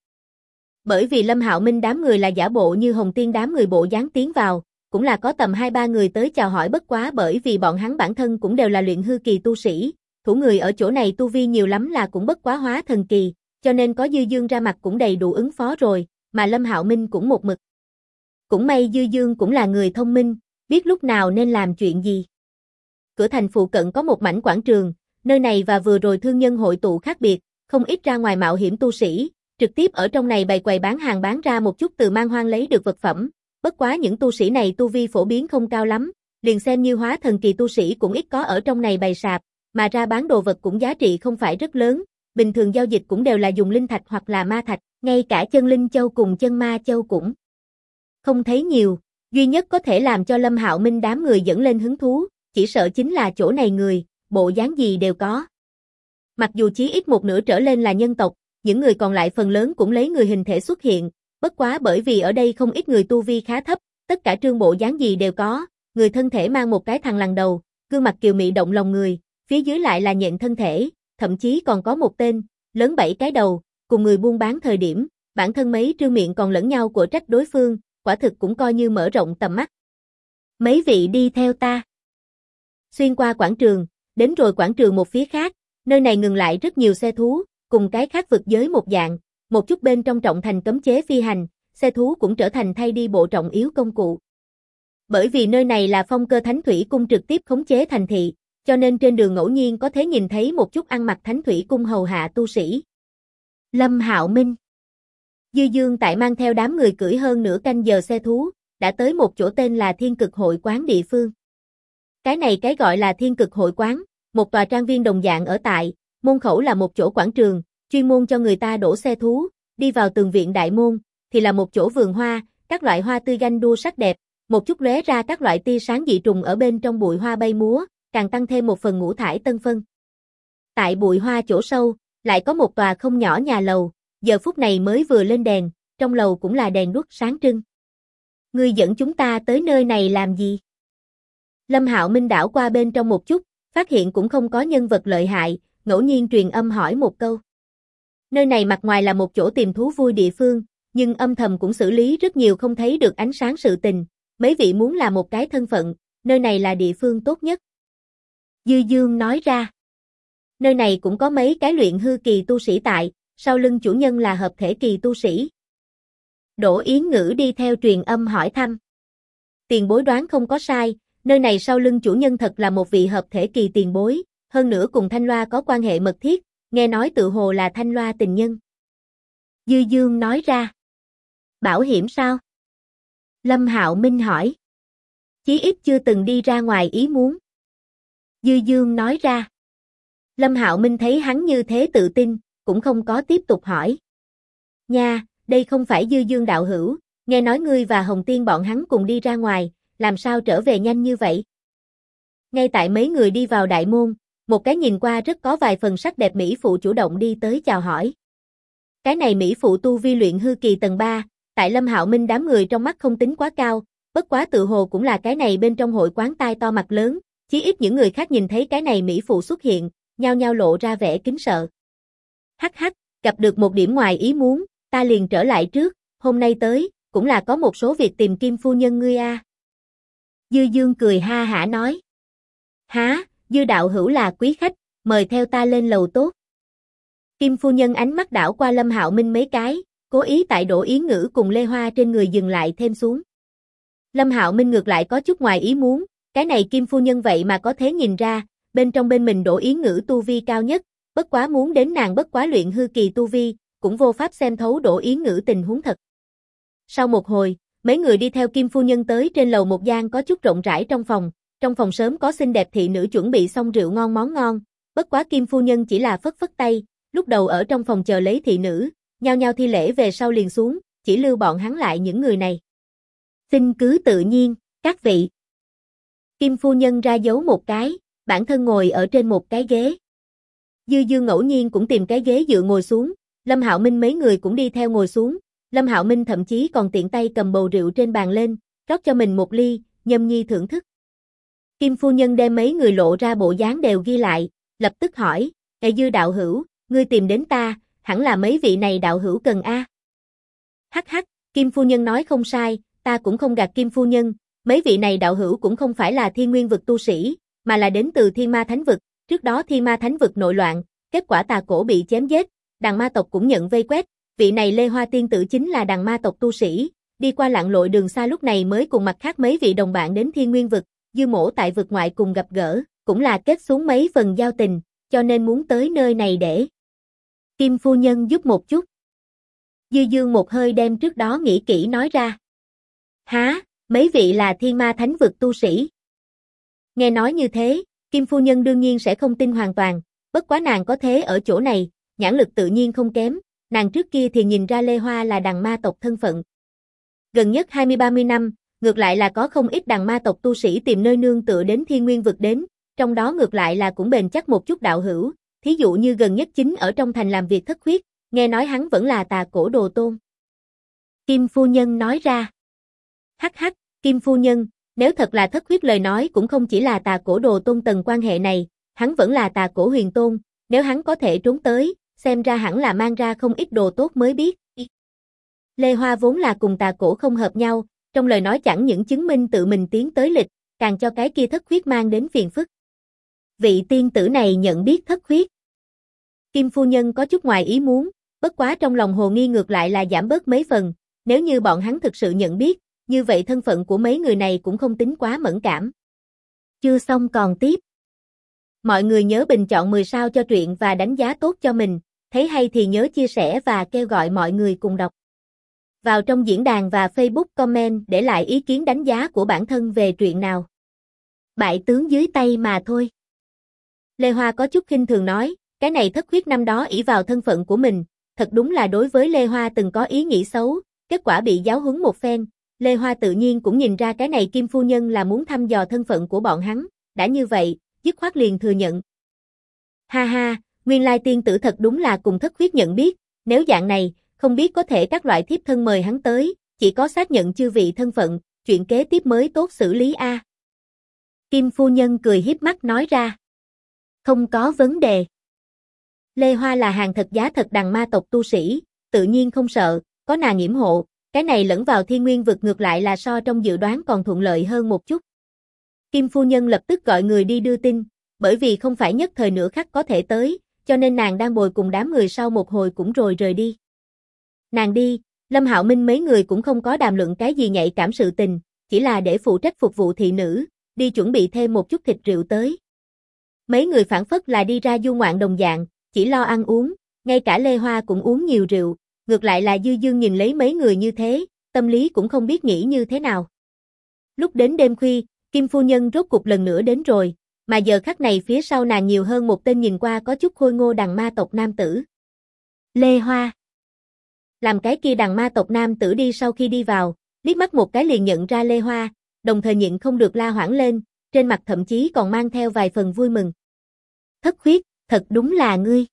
Bởi vì Lâm Hạo Minh đám người là giả bộ như Hồng Tiên đám người bộ dáng tiến vào, cũng là có tầm 2-3 người tới chào hỏi bất quá bởi vì bọn hắn bản thân cũng đều là luyện hư kỳ tu sĩ, thủ người ở chỗ này tu vi nhiều lắm là cũng bất quá hóa thần kỳ, cho nên có Dư Dương ra mặt cũng đầy đủ ứng phó rồi, mà Lâm Hạo Minh cũng một mực. Cũng may Dư Dương cũng là người thông minh, biết lúc nào nên làm chuyện gì. Cửa thành phụ cận có một mảnh quảng trường, nơi này và vừa rồi thương nhân hội tụ khác biệt, không ít ra ngoài mạo hiểm tu sĩ, trực tiếp ở trong này bày quầy bán hàng bán ra một chút từ man hoang lấy được vật phẩm, bất quá những tu sĩ này tu vi phổ biến không cao lắm, liền xem như hóa thần kỳ tu sĩ cũng ít có ở trong này bày sạp, mà ra bán đồ vật cũng giá trị không phải rất lớn, bình thường giao dịch cũng đều là dùng linh thạch hoặc là ma thạch, ngay cả chân linh châu cùng chân ma châu cũng không thấy nhiều, duy nhất có thể làm cho Lâm Hạo Minh đám người dẫn lên hứng thú, chỉ sợ chính là chỗ này người, bộ dáng gì đều có. Mặc dù chí ít một nửa trở lên là nhân tộc, những người còn lại phần lớn cũng lấy người hình thể xuất hiện, bất quá bởi vì ở đây không ít người tu vi khá thấp, tất cả trương bộ dáng gì đều có, người thân thể mang một cái thằn lằn đầu, gương mặt kiều mị động lòng người, phía dưới lại là nhện thân thể, thậm chí còn có một tên, lớn 7 cái đầu, cùng người buôn bán thời điểm, bản thân mấy trương miệng còn lẫn nhau của trách đối phương, quả thực cũng coi như mở rộng tầm mắt. Mấy vị đi theo ta. Xuyên qua quảng trường, đến rồi quảng trường một phía khác, nơi này ngừng lại rất nhiều xe thú, cùng cái khác vực giới một dạng, một chút bên trong trọng thành cấm chế phi hành, xe thú cũng trở thành thay đi bộ trọng yếu công cụ. Bởi vì nơi này là Phong Cơ Thánh Thủy Cung trực tiếp khống chế thành thị, cho nên trên đường ngẫu nhiên có thể nhìn thấy một chút ăn mặc Thánh Thủy Cung hầu hạ tu sĩ. Lâm Hạo Minh. Dư Dương tại mang theo đám người cưỡi hơn nửa canh giờ xe thú, đã tới một chỗ tên là Thiên Cực Hội Quán địa phương. Cái này cái gọi là Thiên Cực Hội Quán, một tòa trang viên đồng dạng ở tại, môn khẩu là một chỗ quảng trường, chuyên môn cho người ta đổ xe thú, đi vào tường viện đại môn, thì là một chỗ vườn hoa, các loại hoa tươi ganh đua sắc đẹp, một chút lóe ra các loại tia sáng dị trùng ở bên trong bụi hoa bay múa, càng tăng thêm một phần ngũ thải tân phân. Tại bụi hoa chỗ sâu, lại có một tòa không nhỏ nhà lầu, giờ phút này mới vừa lên đèn, trong lầu cũng là đèn đuốc sáng trưng. Ngươi dẫn chúng ta tới nơi này làm gì? Lâm Hạo Minh đảo qua bên trong một chút, phát hiện cũng không có nhân vật lợi hại, ngẫu nhiên truyền âm hỏi một câu. Nơi này mặt ngoài là một chỗ tìm thú vui địa phương, nhưng âm thầm cũng xử lý rất nhiều không thấy được ánh sáng sự tình, mấy vị muốn là một cái thân phận, nơi này là địa phương tốt nhất. Dư Dương nói ra. Nơi này cũng có mấy cái luyện hư kỳ tu sĩ tại, sau lưng chủ nhân là hợp thể kỳ tu sĩ. Đỗ Yến Ngữ đi theo truyền âm hỏi thăm. Tiền bối đoán không có sai, nơi này sau lưng chủ nhân thật là một vị hợp thể kỳ tiền bối, hơn nữa cùng Thanh Loa có quan hệ mật thiết, nghe nói tự hồ là Thanh Loa tình nhân. Dư Dương nói ra. Bảo hiểm sao? Lâm Hạo Minh hỏi. Chí ít chưa từng đi ra ngoài ý muốn. Dư Dương nói ra. Lâm Hạo Minh thấy hắn như thế tự tin, cũng không có tiếp tục hỏi. Nha, đây không phải Dư Dương đạo hữu, nghe nói ngươi và Hồng Tiên bọn hắn cùng đi ra ngoài, làm sao trở về nhanh như vậy? Ngay tại mấy người đi vào đại môn, một cái nhìn qua rất có vài phần sắc đẹp mỹ phụ chủ động đi tới chào hỏi. Cái này mỹ phụ tu vi luyện hư kỳ tầng 3, tại Lâm Hạo Minh đám người trong mắt không tính quá cao, bất quá tự hồ cũng là cái này bên trong hội quán tai to mặt lớn, chí ít những người khác nhìn thấy cái này mỹ phụ xuất hiện, nhao nhao lộ ra vẻ kính sợ. Hắc hắc, gặp được một điểm ngoài ý muốn, ta liền trở lại trước, hôm nay tới, cũng là có một số việc tìm Kim phu nhân ngươi a. Dư Dương cười ha hả nói. Há, Dư đạo hữu là quý khách, mời theo ta lên lầu tốt. Kim phu nhân ánh mắt đảo qua Lâm Hạo Minh mấy cái, cố ý tại Đỗ Yến Ngữ cùng Lê Hoa trên người dừng lại thêm xuống. Lâm Hạo Minh ngược lại có chút ngoài ý muốn, cái này Kim phu nhân vậy mà có thể nhìn ra, bên mình Đỗ Yến Ngữ tu vi cao nhất, bất quá muốn đến nàng bất quá luyện hư kỳ tu vi, cũng vô pháp xem thấu Đỗ Yến Ngữ tình huống thật. Sau một hồi, mấy người đi theo Kim phu nhân tới trên lầu một gian có chút rộng rãi trong phòng sớm có xinh đẹp thị nữ chuẩn bị xong rượu ngon món ngon, bất quá Kim phu nhân chỉ là phất phất tay, lúc đầu ở trong phòng chờ lấy thị nữ, nhao nhao thi lễ về sau liền xuống, chỉ lưu bọn hắn lại những người này. Xin cứ tự nhiên, các vị. Kim phu nhân ra dấu một cái, bản thân ngồi ở trên một cái ghế. Dư Dương ngẫu nhiên cũng tìm cái ghế dựa ngồi xuống, Lâm Hạo Minh mấy người cũng đi theo ngồi xuống, Lâm Hạo Minh thậm chí còn tiện tay cầm bầu rượu trên bàn lên, rót cho mình một ly, nhâm nhi thưởng thức. Kim phu nhân đem mấy người lộ ra bộ dáng đều ghi lại, lập tức hỏi, "Ê Dư đạo hữu, ngươi tìm đến ta, hẳn là mấy vị này đạo hữu cần a?" Hắc hắc, Kim phu nhân nói không sai, ta cũng không gạt Kim phu nhân, mấy vị này đạo hữu cũng không phải là Thiên Nguyên vực tu sĩ, mà là đến từ Thiên Ma Thánh vực, trước đó Thiên Ma Thánh vực nội loạn, kết quả Tà Cổ bị chém giết, đằng ma tộc cũng nhận vây quét, vị này Lê Hoa tiên tử chính là đằng ma tộc tu sĩ, đi qua lặn lội đường xa lúc này mới cùng mặt khác mấy vị đồng bạn đến Thiên Nguyên vực, Dư Mỗ tại vực ngoại cùng gặp gỡ, cũng là kết xuống mấy phần giao tình, cho nên muốn tới nơi này để Kim phu nhân giúp một chút. Dư Dương một hơi đem trước đó nghĩ kỹ nói ra. Há, mấy vị là Thiên Ma Thánh vực tu sĩ. Nghe nói như thế, Kim phu nhân đương nhiên sẽ không tin hoàn toàn, bất quá nàng có thế ở chỗ này, nhãn lực tự nhiên không kém, nàng trước kia thì nhìn ra Lê Hoa là đằng ma tộc thân phận. Gần nhất 20-30 năm, ngược lại là có không ít đằng ma tộc tu sĩ tìm nơi nương tựa đến Thiên Nguyên vực đến, trong đó ngược lại là cũng bền chắc một chút đạo hữu, thí dụ như gần nhất chính ở trong thành làm việc thất khuyết, nghe nói hắn vẫn là Tà Cổ đồ tôn. Kim phu nhân nói ra. Hắc hắc, Kim phu nhân, nếu thật là thất khuyết lời nói cũng không chỉ là Tà Cổ đồ tôn tầng quan hệ này, hắn vẫn là Tà Cổ huyền tôn, nếu hắn có thể trốn tới, xem ra hẳn là mang ra không ít đồ tốt mới biết. Lê Hoa vốn là cùng Tà Cổ không hợp nhau, trong lời nói chẳng những chứng minh tự mình tiến tới lịch, càng cho cái kia thất khuyết mang đến phiền phức. Vị tiên tử này nhận biết thất khuyết. Kim phu nhân có chút ngoài ý muốn, bất quá trong lòng hồ nghi ngược lại là giảm bớt mấy phần, nếu như bọn hắn thực sự nhận biết, như vậy thân phận của mấy người này cũng không tính quá mẫn cảm. Chưa xong còn tiếp. Mọi người nhớ bình chọn 10 sao cho truyện và đánh giá tốt cho mình, thấy hay thì nhớ chia sẻ và kêu gọi mọi người cùng đọc. Vào trong diễn đàn và Facebook comment để lại ý kiến đánh giá của bản thân về truyện nào. Bại tướng dưới tay mà thôi. Lê Hoa có chút khinh thường nói, cái này thất khuyết năm đó ỷ vào thân phận của mình, thật đúng là đối với Lê Hoa từng có ý nghĩ xấu, kết quả bị giáo huấn một phen, Lê Hoa tự nhiên cũng nhìn ra cái này Kim phu nhân là muốn thăm dò thân phận của bọn hắn, đã như vậy, dứt khoát liền thừa nhận. Ha ha, nguyên lai tiên tử thật đúng là cùng thất khuyết nhận biết, nếu dạng này, không biết có thể các loại thiếp thân mời hắn tới, chỉ có xác nhận chư vị thân phận, chuyện kế tiếp mới tốt xử lý a. Kim phu nhân cười hiếp mắt nói ra. Không có vấn đề. Lê Hoa là hàng thật giá thật đằng ma tộc tu sĩ, tự nhiên không sợ, có nàng yểm hộ, cái này lẫn vào Thiên Nguyên vực ngược lại là so trong dự đoán còn thuận lợi hơn một chút. Kim phu nhân lập tức gọi người đi đưa tin, bởi vì không phải nhất thời nửa khắc có thể tới, cho nên nàng đang bồi cùng đám người sau một hồi cũng rồi rời đi. Nàng đi, Lâm Hạo Minh mấy người cũng không có đàm luận cái gì nhạy cảm sự tình, chỉ là để phụ trách phục vụ thị nữ, đi chuẩn bị thêm một chút thịt rượu tới. Mấy người phản phất là đi ra du ngoạn đồng dạng, chỉ lo ăn uống, ngay cả Lê Hoa cũng uống nhiều rượu, ngược lại là Dư Dương nhìn lấy mấy người như thế, tâm lý cũng không biết nghĩ như thế nào. Lúc đến đêm khuya, Kim phu nhân rốt cục lần nữa đến rồi, mà giờ khắc này phía sau nàng nhiều hơn một tên nhìn qua có chút khôi ngô đằng ma tộc nam tử. Lê Hoa. Làm cái kia đằng ma tộc nam tử đi sau khi đi vào, liếc mắt một cái liền nhận ra Lê Hoa, đồng thời nhịn không được la hoảng lên, trên mặt thậm chí còn mang theo vài phần vui mừng. Thất khuyết, thật đúng là ngươi.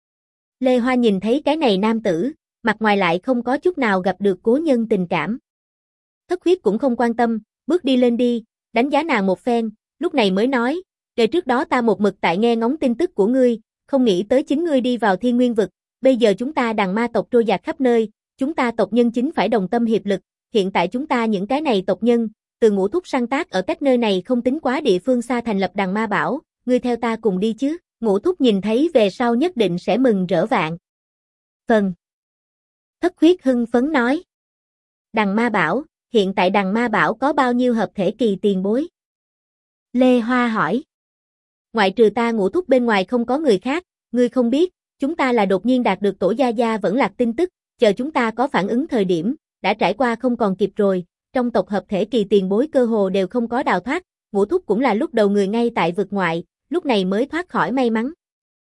Lê Hoa nhìn thấy cái này nam tử, mặt ngoài lại không có chút nào gặp được cố nhân tình cảm. Thất khuyết cũng không quan tâm, bước đi lên đi, đánh giá nàng một phen, lúc này mới nói, để trước đó ta một mực tại nghe ngóng tin tức của ngươi, không nghĩ tới chính ngươi đi vào Thiên Nguyên vực, bây giờ chúng ta đằng ma tộc trôi dạt khắp nơi, chúng ta tộc nhân chính phải đồng tâm hiệp lực, hiện tại chúng ta những cái này tộc nhân, từ Ngũ Thúc săn tác ở cách nơi này không tính quá địa phương xa thành lập đằng ma bảo, ngươi theo ta cùng đi chứ, Ngũ thúc nhìn thấy về sau nhất định sẽ mừng rỡ vạn phần. Thất Khuyết hưng phấn nói. Đằng ma bảo, hiện tại đằng ma bảo có bao nhiêu hợp thể kỳ tiền bối? Lê Hoa hỏi. Ngoại trừ ta Ngũ thúc bên ngoài không có người khác, ngươi không biết, chúng ta là đột nhiên đạt được tổ gia gia vẫn lạc tin tức, chờ chúng ta có phản ứng thời điểm, đã trải qua không còn kịp rồi, trong tộc hợp thể kỳ tiền bối cơ hồ đều không có đào thoát, Ngũ thúc cũng là lúc đầu người ngay tại vực ngoại, lúc này mới thoát khỏi may mắn.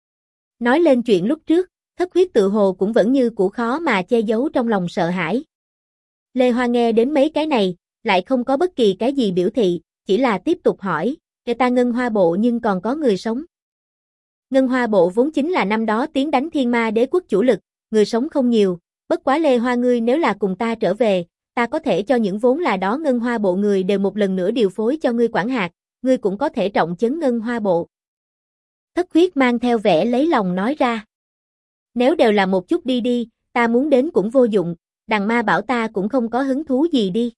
Nói lên chuyện lúc trước, Thất Khuyết tự hồ cũng vẫn như cũ khó mà che giấu trong lòng sợ hãi. Lê Hoa nghe đến mấy cái này, lại không có bất kỳ cái gì biểu thị, chỉ là tiếp tục hỏi, ta Ngân Hoa Bộ nhưng còn có người sống. Ngân Hoa Bộ vốn chính là năm đó tiến đánh Thiên Ma Đế quốc chủ lực, người sống không nhiều, bất quá Lê Hoa ngươi nếu là cùng ta trở về, ta có thể cho những vốn là đó Ngân Hoa Bộ người đều một lần nữa điều phối cho ngươi quản hạt, ngươi cũng có thể trọng trấn Ngân Hoa Bộ. Thất Khuyết mang theo vẻ lấy lòng nói ra. Nếu đều là một chút đi đi, ta muốn đến cũng vô dụng, đằng ma bảo ta cũng không có hứng thú gì đi.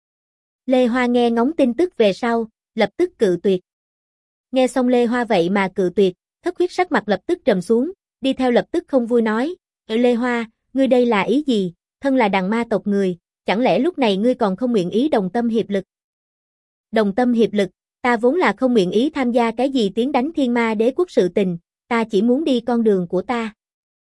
Lê Hoa nghe ngóng tin tức về sau, lập tức cự tuyệt. Nghe xong Lê Hoa vậy mà cự tuyệt, Thất Khuyết sắc mặt lập tức trầm xuống, đi theo lập tức không vui nói, Lê Hoa, ngươi đây là ý gì, thân là đằng ma tộc người, chẳng lẽ lúc này ngươi còn không nguyện ý đồng tâm hiệp lực? Đồng tâm hiệp lực, ta vốn là không nguyện ý tham gia cái gì tiến đánh Thiên Ma Đế quốc sự tình, ta chỉ muốn đi con đường của ta.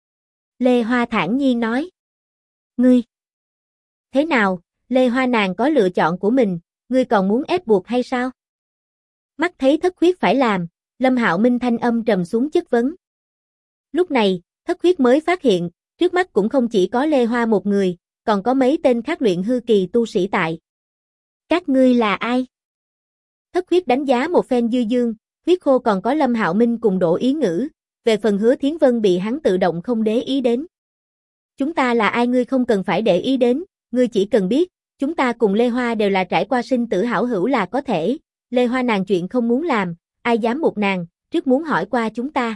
Lê Hoa thản nhiên nói. Ngươi? Thế nào, Lê Hoa nàng có lựa chọn của mình, ngươi còn muốn ép buộc hay sao? Mắt thấy Thất Khuyết phải làm, Lâm Hạo Minh thanh âm trầm xuống chất vấn. Lúc này, Thất Khuyết mới phát hiện, trước mắt cũng không chỉ có Lê Hoa một người, còn có mấy tên khác luyện hư kỳ tu sĩ tại. Các ngươi là ai? Thất Khuyết đánh giá một phen dư dương, Huyết Khô còn có Lâm Hạo Minh cùng Đỗ Ý Ngữ, về phần Hứa Thiến Vân bị hắn tự động không để ý đến. Chúng ta là ai ngươi không cần phải để ý đến, ngươi chỉ cần biết, chúng ta cùng Lê Hoa đều là trải qua sinh tử hảo hữu là có thể, Lê Hoa nàng chuyện không muốn làm, ai dám buộc nàng, trước muốn hỏi qua chúng ta.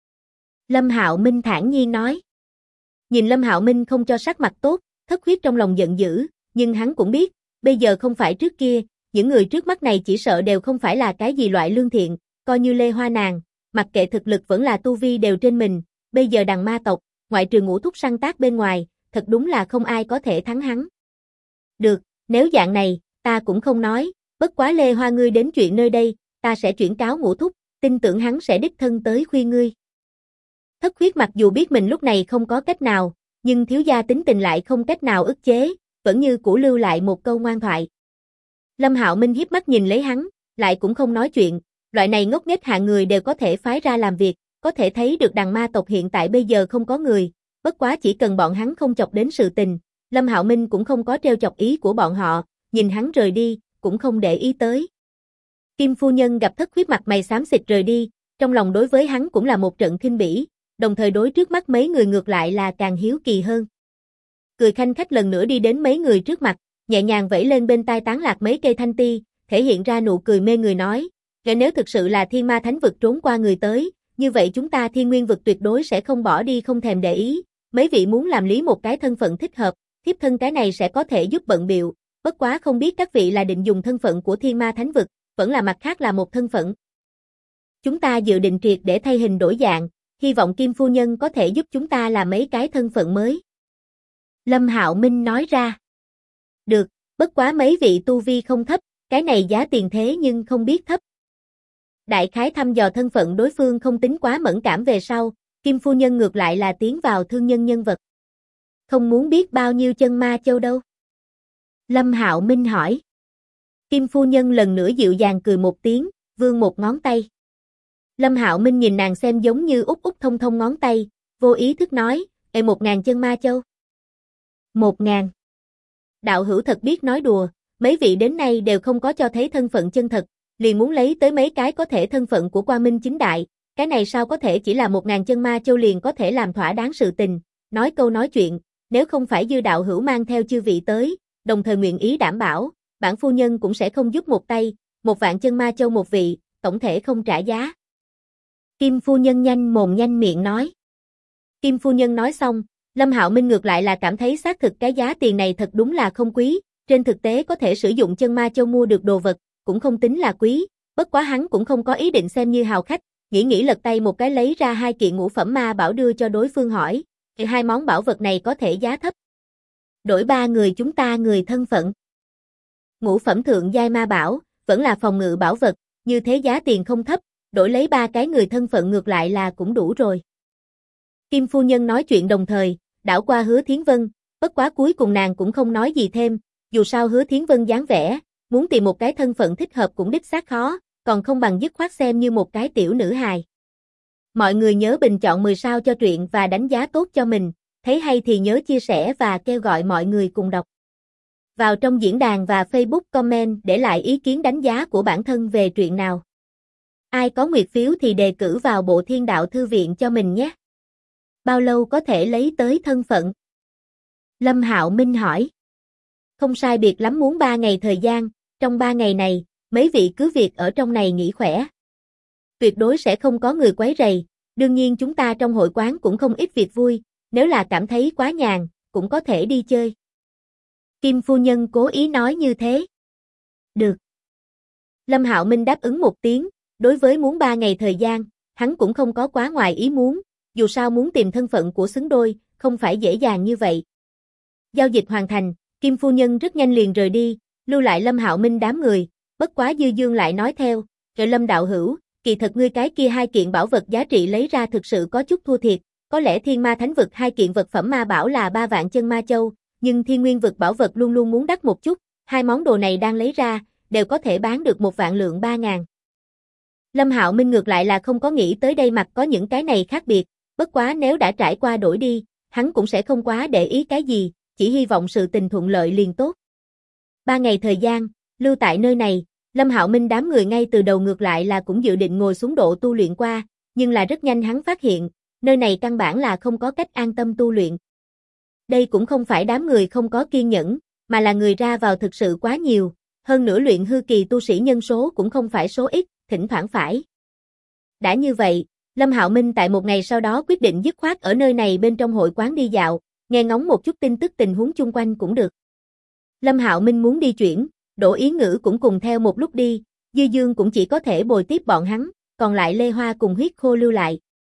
Lâm Hạo Minh thản nhiên nói. Nhìn Lâm Hạo Minh không cho sắc mặt tốt, Thất Khuyết trong lòng giận dữ, nhưng hắn cũng biết, bây giờ không phải trước kia, những người trước mắt này chỉ sợ đều không phải là cái gì loại lương thiện, coi như Lê Hoa nàng, mặc kệ thực lực vẫn là tu vi đều trên mình, bây giờ đằng ma tộc, ngoại trừ Ngũ thúc săn tác bên ngoài, thật đúng là không ai có thể thắng hắn. Được, nếu dạng này, ta cũng không nói, bất quá Lê Hoa ngươi đến chuyện nơi đây, ta sẽ chuyển cáo Ngũ thúc, tin tưởng hắn sẽ đích thân tới khuyên ngươi. Thất Khuyết mặc dù biết mình lúc này không có cách nào, nhưng thiếu gia tính tình lại không cách nào ức chế, vẫn như cũ lưu lại một câu ngoan thoại. Lâm Hạo Minh hiếp mắt nhìn lấy hắn, lại cũng không nói chuyện, loại này ngốc nghếch hạng người đều có thể phái ra làm việc, có thể thấy được đằng ma tộc hiện tại bây giờ không có người, bất quá chỉ cần bọn hắn không chọc đến sự tình, Lâm Hạo Minh cũng không có trêu chọc ý của bọn họ, nhìn hắn rời đi, cũng không để ý tới. Kim phu nhân gặp Thất Khuyết mặt mày xám xịt rời đi, trong lòng đối với hắn cũng là một trận khinh bỉ, đồng thời đối trước mắt mấy người ngược lại là càng hiếu kỳ hơn. Cười khanh khách lần nữa đi đến mấy người trước mặt, nhẹ nhàng vẫy lên bên tai tán lạc mấy cây thanh ti, thể hiện ra nụ cười mê người nói, nếu thực sự là Thiên Ma Thánh vực trốn qua người tới, như vậy chúng ta Thiên Nguyên vực tuyệt đối sẽ không bỏ đi không thèm để ý, mấy vị muốn làm lý một cái thân phận thích hợp, thiếp thân cái này sẽ có thể giúp bận bịu, bất quá không biết các vị là định dùng thân phận của Thiên Ma Thánh vực, vẫn là mặt khác là một thân phận. Chúng ta dự định triệt để thay hình đổi dạng, hy vọng Kim phu nhân có thể giúp chúng ta làm mấy cái thân phận mới. Lâm Hạo Minh nói ra. Được, bất quá mấy vị tu vi không thấp, cái này giá tiền thế nhưng không biết thấp. Đại khái thăm dò thân phận đối phương không tính quá mẫn cảm về sau, Kim phu nhân ngược lại là tiến vào thương nhân nhân vật. Không muốn biết bao nhiêu chân ma châu đâu. Lâm Hạo Minh hỏi. Kim phu nhân lần nữa dịu dàng cười một tiếng, vươn một ngón tay. Lâm Hạo Minh nhìn nàng xem giống như út út thông thông ngón tay, vô ý thức nói, 1.000 chân ma châu. 1.000. Đạo hữu thật biết nói đùa, mấy vị đến nay đều không có cho thấy thân phận chân thật, liền muốn lấy tới mấy cái có thể thân phận của Quang Minh chính đại, cái này sao có thể chỉ là 1.000 chân ma châu liền có thể làm thỏa đáng sự tình, nói câu nói chuyện, nếu không phải dư đạo hữu mang theo chư vị tới, đồng thời nguyện ý đảm bảo, bản phu nhân cũng sẽ không giúp một tay, 1.000 chân ma châu một vị, tổng thể không trả giá. Kim phu nhân nhanh mồm nhanh miệng nói. Kim phu nhân nói xong, Lâm Hạo Minh ngược lại là cảm thấy xác thực cái giá tiền này thật đúng là không quý, trên thực tế có thể sử dụng chân ma châu mua được đồ vật, cũng không tính là quý, bất quá hắn cũng không có ý định xem như hào khách, nghĩ lật tay một cái lấy ra 2 kiện ngũ phẩm ma bảo đưa cho đối phương hỏi, hai món bảo vật này có thể giá thấp. Đổi 3 người chúng ta người thân phận. Ngũ phẩm thượng giai ma bảo, vẫn là phòng ngự bảo vật, như thế giá tiền không thấp, đổi lấy 3 cái người thân phận ngược lại là cũng đủ rồi. Kim phu nhân nói chuyện đồng thời, đảo qua Hứa Thiến Vân, bất quá cuối cùng nàng cũng không nói gì thêm, dù sao Hứa Thiến Vân dáng vẻ, muốn tìm một cái thân phận thích hợp cũng đích xác khó, còn không bằng dứt khoát xem như một cái tiểu nữ hài. Mọi người nhớ bình chọn 10 sao cho truyện và đánh giá tốt cho mình, thấy hay thì nhớ chia sẻ và kêu gọi mọi người cùng đọc. Vào trong diễn đàn và Facebook comment để lại ý kiến đánh giá của bản thân về truyện nào. Ai có nguyệt phiếu thì đề cử vào Bộ Thiên Đạo Thư Viện cho mình nhé. Bao lâu có thể lấy tới thân phận? Lâm Hạo Minh hỏi. Không sai biệt lắm muốn 3 ngày thời gian, trong 3 ngày này, mấy vị cứ việc ở trong này nghỉ khỏe. Tuyệt đối sẽ không có người quấy rầy, đương nhiên chúng ta trong hội quán cũng không ít việc vui, nếu là cảm thấy quá nhàn, cũng có thể đi chơi. Kim phu nhân cố ý nói như thế. Được. Lâm Hạo Minh đáp ứng một tiếng, đối với muốn 3 ngày thời gian, hắn cũng không có quá ngoài ý muốn, dù sao muốn tìm thân phận của xứng đôi, không phải dễ dàng như vậy. Giao dịch hoàn thành, Kim phu nhân rất nhanh liền rời đi, lưu lại Lâm Hạo Minh đám người, bất quá Dư Dương lại nói theo, rồi Lâm đạo hữu, kỳ thật ngươi cái kia 2 kiện bảo vật giá trị lấy ra thực sự có chút thua thiệt, có lẽ Thiên Ma Thánh Vực 2 kiện vật phẩm ma bảo là 3 vạn chân ma châu, nhưng Thiên Nguyên Vực bảo vật luôn luôn muốn đắt một chút, 2 món đồ này đang lấy ra, đều có thể bán được 1 vạn lượng 3.000. Lâm Hạo Minh ngược lại là không có nghĩ tới đây mặt có những cái này khác biệt, bất quá nếu đã trải qua đổi đi, hắn cũng sẽ không quá để ý cái gì, chỉ hy vọng sự tình thuận lợi liền tốt. 3 ngày thời gian, lưu tại nơi này, Lâm Hạo Minh đám người ngay từ đầu ngược lại là cũng dự định ngồi xuống độ tu luyện qua, nhưng là rất nhanh hắn phát hiện, nơi này căn bản là không có cách an tâm tu luyện. Đây cũng không phải đám người không có kiên nhẫn, mà là người ra vào thực sự quá nhiều, hơn nữa luyện hư kỳ tu sĩ nhân số cũng không phải số ít, thỉnh thoảng phải. Đã như vậy, Lâm Hạo Minh tại một ngày sau đó quyết định dứt khoát ở nơi này bên trong hội quán đi dạo, nghe ngóng một chút tin tức tình huống chung quanh cũng được. Lâm Hạo Minh muốn đi chuyển, Đỗ Ý Ngữ cũng cùng theo một lúc đi, Dư Dương cũng chỉ có thể bồi tiếp bọn hắn, còn lại Lê Hoa cùng Huyết Khô lưu lại.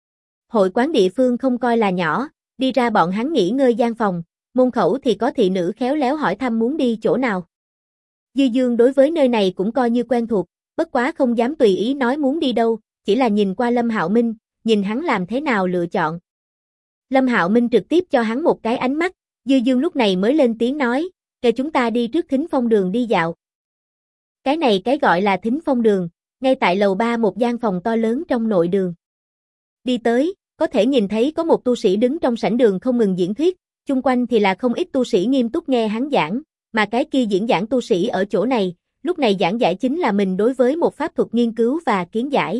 Hội quán địa phương không coi là nhỏ, đi ra bọn hắn nghỉ ngơi gian phòng, môn khẩu thì có thị nữ khéo léo hỏi thăm muốn đi chỗ nào. Dư Dương đối với nơi này cũng coi như quen thuộc, bất quá không dám tùy ý nói muốn đi đâu, chỉ là nhìn qua Lâm Hạo Minh, nhìn hắn làm thế nào lựa chọn. Lâm Hạo Minh trực tiếp cho hắn một cái ánh mắt, Dư Dương lúc này mới lên tiếng nói, kêu chúng ta đi trước Thính Phong Đường đi dạo. Cái này cái gọi là Thính Phong Đường, ngay tại lầu 3 một gian phòng to lớn trong nội đường. Đi tới, có thể nhìn thấy có một tu sĩ đứng trong sảnh đường không ngừng diễn thuyết, chung quanh thì là không ít tu sĩ nghiêm túc nghe hắn giảng, mà cái kia diễn giảng tu sĩ ở chỗ này, lúc này giảng giải chính là mình đối với một pháp thuật nghiên cứu và kiến giải.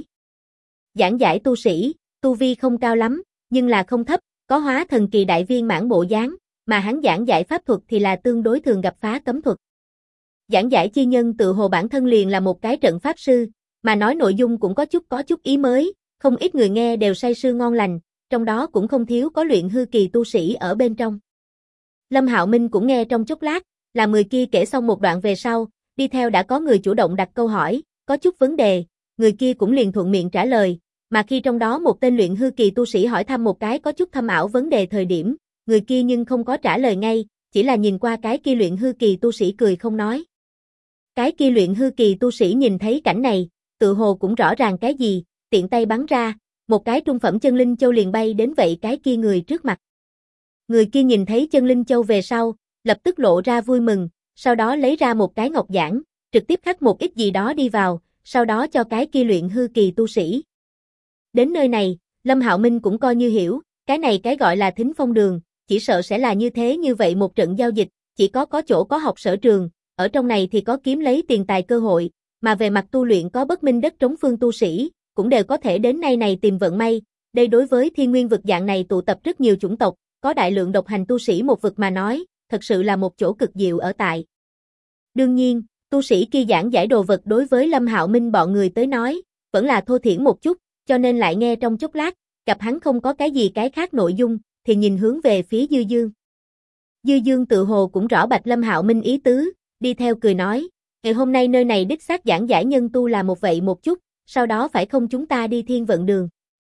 Giảng giải tu sĩ, tu vi không cao lắm, nhưng là không thấp, có hóa thần kỳ đại viên mãn bộ dáng, mà hắn giảng giải pháp thuật thì là tương đối thường gặp phá cấm thuật. Giảng giải chi nhân tự hồ bản thân liền là một cái trận pháp sư, mà nói nội dung cũng có chút ý mới, không ít người nghe đều say sưa ngon lành, trong đó cũng không thiếu có luyện hư kỳ tu sĩ ở bên trong. Lâm Hạo Minh cũng nghe trong chốc lát, là người kia kể xong một đoạn về sau, đi theo đã có người chủ động đặt câu hỏi, có chút vấn đề, người kia cũng liền thuận miệng trả lời, mà khi trong đó một tên luyện hư kỳ tu sĩ hỏi thăm một cái có chút thâm ảo vấn đề thời điểm, người kia nhưng không có trả lời ngay, chỉ là nhìn qua cái kia luyện hư kỳ tu sĩ cười không nói. Cái kia luyện hư kỳ tu sĩ nhìn thấy cảnh này, tự hồ cũng rõ ràng cái gì, tiện tay bắn ra, một cái trung phẩm chân linh châu liền bay đến vậy cái kia người trước mặt. Người kia nhìn thấy chân linh châu về sau, lập tức lộ ra vui mừng, sau đó lấy ra một cái ngọc giản, trực tiếp khắc một ít gì đó đi vào, sau đó cho cái kia luyện hư kỳ tu sĩ. Đến nơi này, Lâm Hạo Minh cũng coi như hiểu, cái này cái gọi là Thính Phong Đường, chỉ sợ sẽ là như vậy một trận giao dịch, chỉ có chỗ có học sở trường, ở trong này thì có kiếm lấy tiền tài cơ hội, mà về mặt tu luyện có bất minh đất trống phương tu sĩ, cũng đều có thể đến nơi này tìm vận may, đây đối với Thiên Nguyên vực dạng này tụ tập rất nhiều chủng tộc, có đại lượng độc hành tu sĩ một vực mà nói, thật sự là một chỗ cực diệu ở tại. Đương nhiên, tu sĩ kia giảng giải đồ vật đối với Lâm Hạo Minh bọn người tới nói, vẫn là thô thiển một chút, cho nên lại nghe trong chốc lát, gặp hắn không có cái gì cái khác nội dung, thì nhìn hướng về phía Dư Dương. Dư Dương tự hồ cũng rõ bạch Lâm Hạo Minh ý tứ, đi theo cười nói, ngày hôm nay nơi này đích xác giảng giải nhân tu là một vậy một chút, sau đó phải không chúng ta đi thiên vận đường.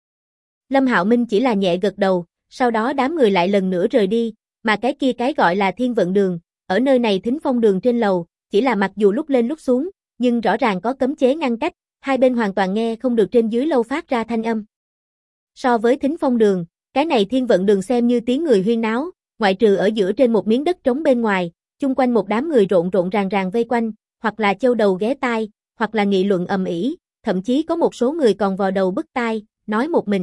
Lâm Hạo Minh chỉ là nhẹ gật đầu, sau đó đám người lại lần nữa rời đi, mà cái kia cái gọi là thiên vận đường, ở nơi này Thính Phong đường trên lầu, chỉ là mặc dù lúc lên lúc xuống, nhưng rõ ràng có cấm chế ngăn cách, hai bên hoàn toàn nghe không được trên dưới lâu phát ra thanh âm. So với Thính Phong đường, cái này thiên vận đường xem như tiếng người huyên náo, ngoại trừ ở giữa trên một miếng đất trống bên ngoài, chung quanh một đám người rộn rộn ràng ràng vây quanh, hoặc là châu đầu ghé tai, hoặc là nghị luận ầm ĩ, thậm chí có một số người còn vò đầu bứt tai, nói một mình.